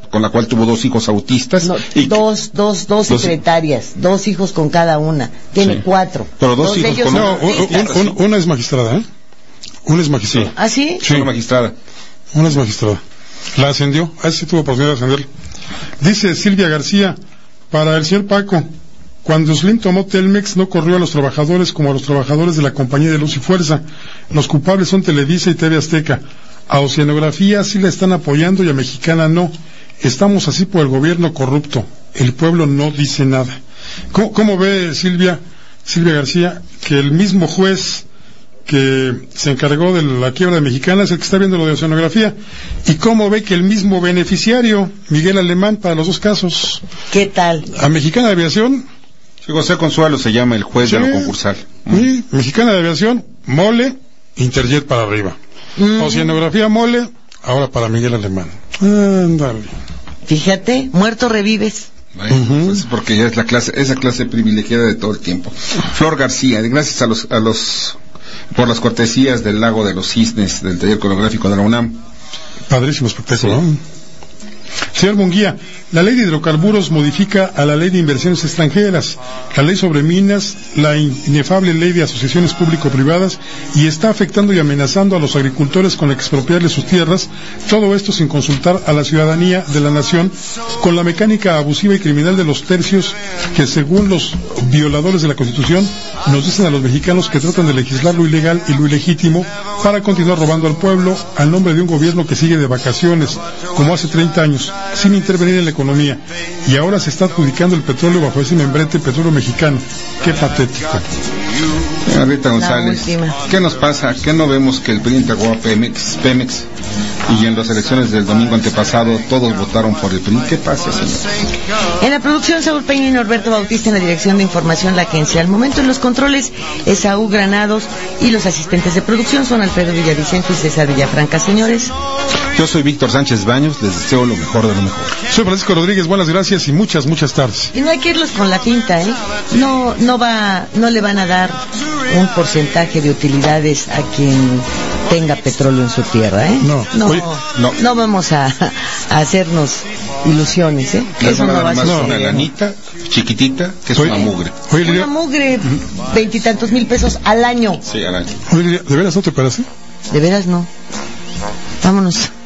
con la cual tuvo 2 hijos autistas. No, dos secretarias, 2 hijos con cada una. Tiene 4. Pero 2 hijos con una es magistrada, ¿eh? Una es magistrada. Sí. ¿Ah, sí? Sí, una magistrada. Una es magistrada. La ascendió, a ese sí tuvo oportunidad de ascenderla. Dice Silvia García, para el señor Paco, cuando Slim tomó Telmex no corrió a los trabajadores como a los trabajadores de la compañía de Luz y Fuerza. Los culpables son Televisa y TV Azteca. A Oceanografía sí la están apoyando y a Mexicana no. Estamos así por el gobierno corrupto. El pueblo no dice nada. ¿Cómo ve Silvia García que el mismo juez que se encargó de la quiebra de Mexicana es el que está viendo lo de Oceanografía? ¿Y cómo ve que el mismo beneficiario, Miguel Alemán, para los 2 casos? ¿Qué tal? A Mexicana de Aviación... Sí, José Consuelo se llama el juez de lo concursal. Sí, Mexicana de Aviación, mole, Interjet para arriba. Oceanografía, mole, ahora para Miguel Alemán. Ándale. Fíjate, muerto revives. Pues porque ya es esa clase privilegiada de todo el tiempo. Flor García, gracias a los por las cortesías del Lago de los Cisnes del taller coreográfico de la UNAM. Padrísimo espectáculo. Sí. Señor Munguía, la ley de hidrocarburos modifica a la ley de inversiones extranjeras, la ley sobre minas, la inefable ley de asociaciones público-privadas y está afectando y amenazando a los agricultores con expropiarles sus tierras, todo esto sin consultar a la ciudadanía de la nación, con la mecánica abusiva y criminal de los tercios que, según los violadores de la Constitución, nos dicen a los mexicanos que tratan de legislar lo ilegal y lo ilegítimo para continuar robando al pueblo al nombre de un gobierno que sigue de vacaciones, como hace 30 años, sin intervenir en la economía, y ahora se está adjudicando el petróleo bajo ese membrete Petróleo Mexicano. Qué patético. Rita González, ¿qué nos pasa? ¿Qué no vemos que el PRI entregó a Pemex y en las elecciones del domingo antepasado todos votaron por el PRI? ¿Qué pasa, señor? En la producción, Saúl Peña y Norberto Bautista. En la dirección de información, la agencia. Al momento en los controles, Esaú Granados, y los asistentes de producción son Alfredo Villavicencio y César Villafranca. Señores, yo soy Víctor Sánchez Baños, les deseo lo mejor de lo mejor. Soy Francisco Rodríguez, buenas gracias y muchas tardes. Y no hay que irlos con la pinta, ¿eh? No le van a dar un porcentaje de utilidades a quien tenga petróleo en su tierra, ¿eh? No vamos a hacernos ilusiones, ¿eh? Eso no va a ser una lanita chiquitita que es una mugre. Una mugre, 20 y tantos mil pesos al año. Sí, al año. Oye, ¿de veras no te parece? De veras no. Vámonos.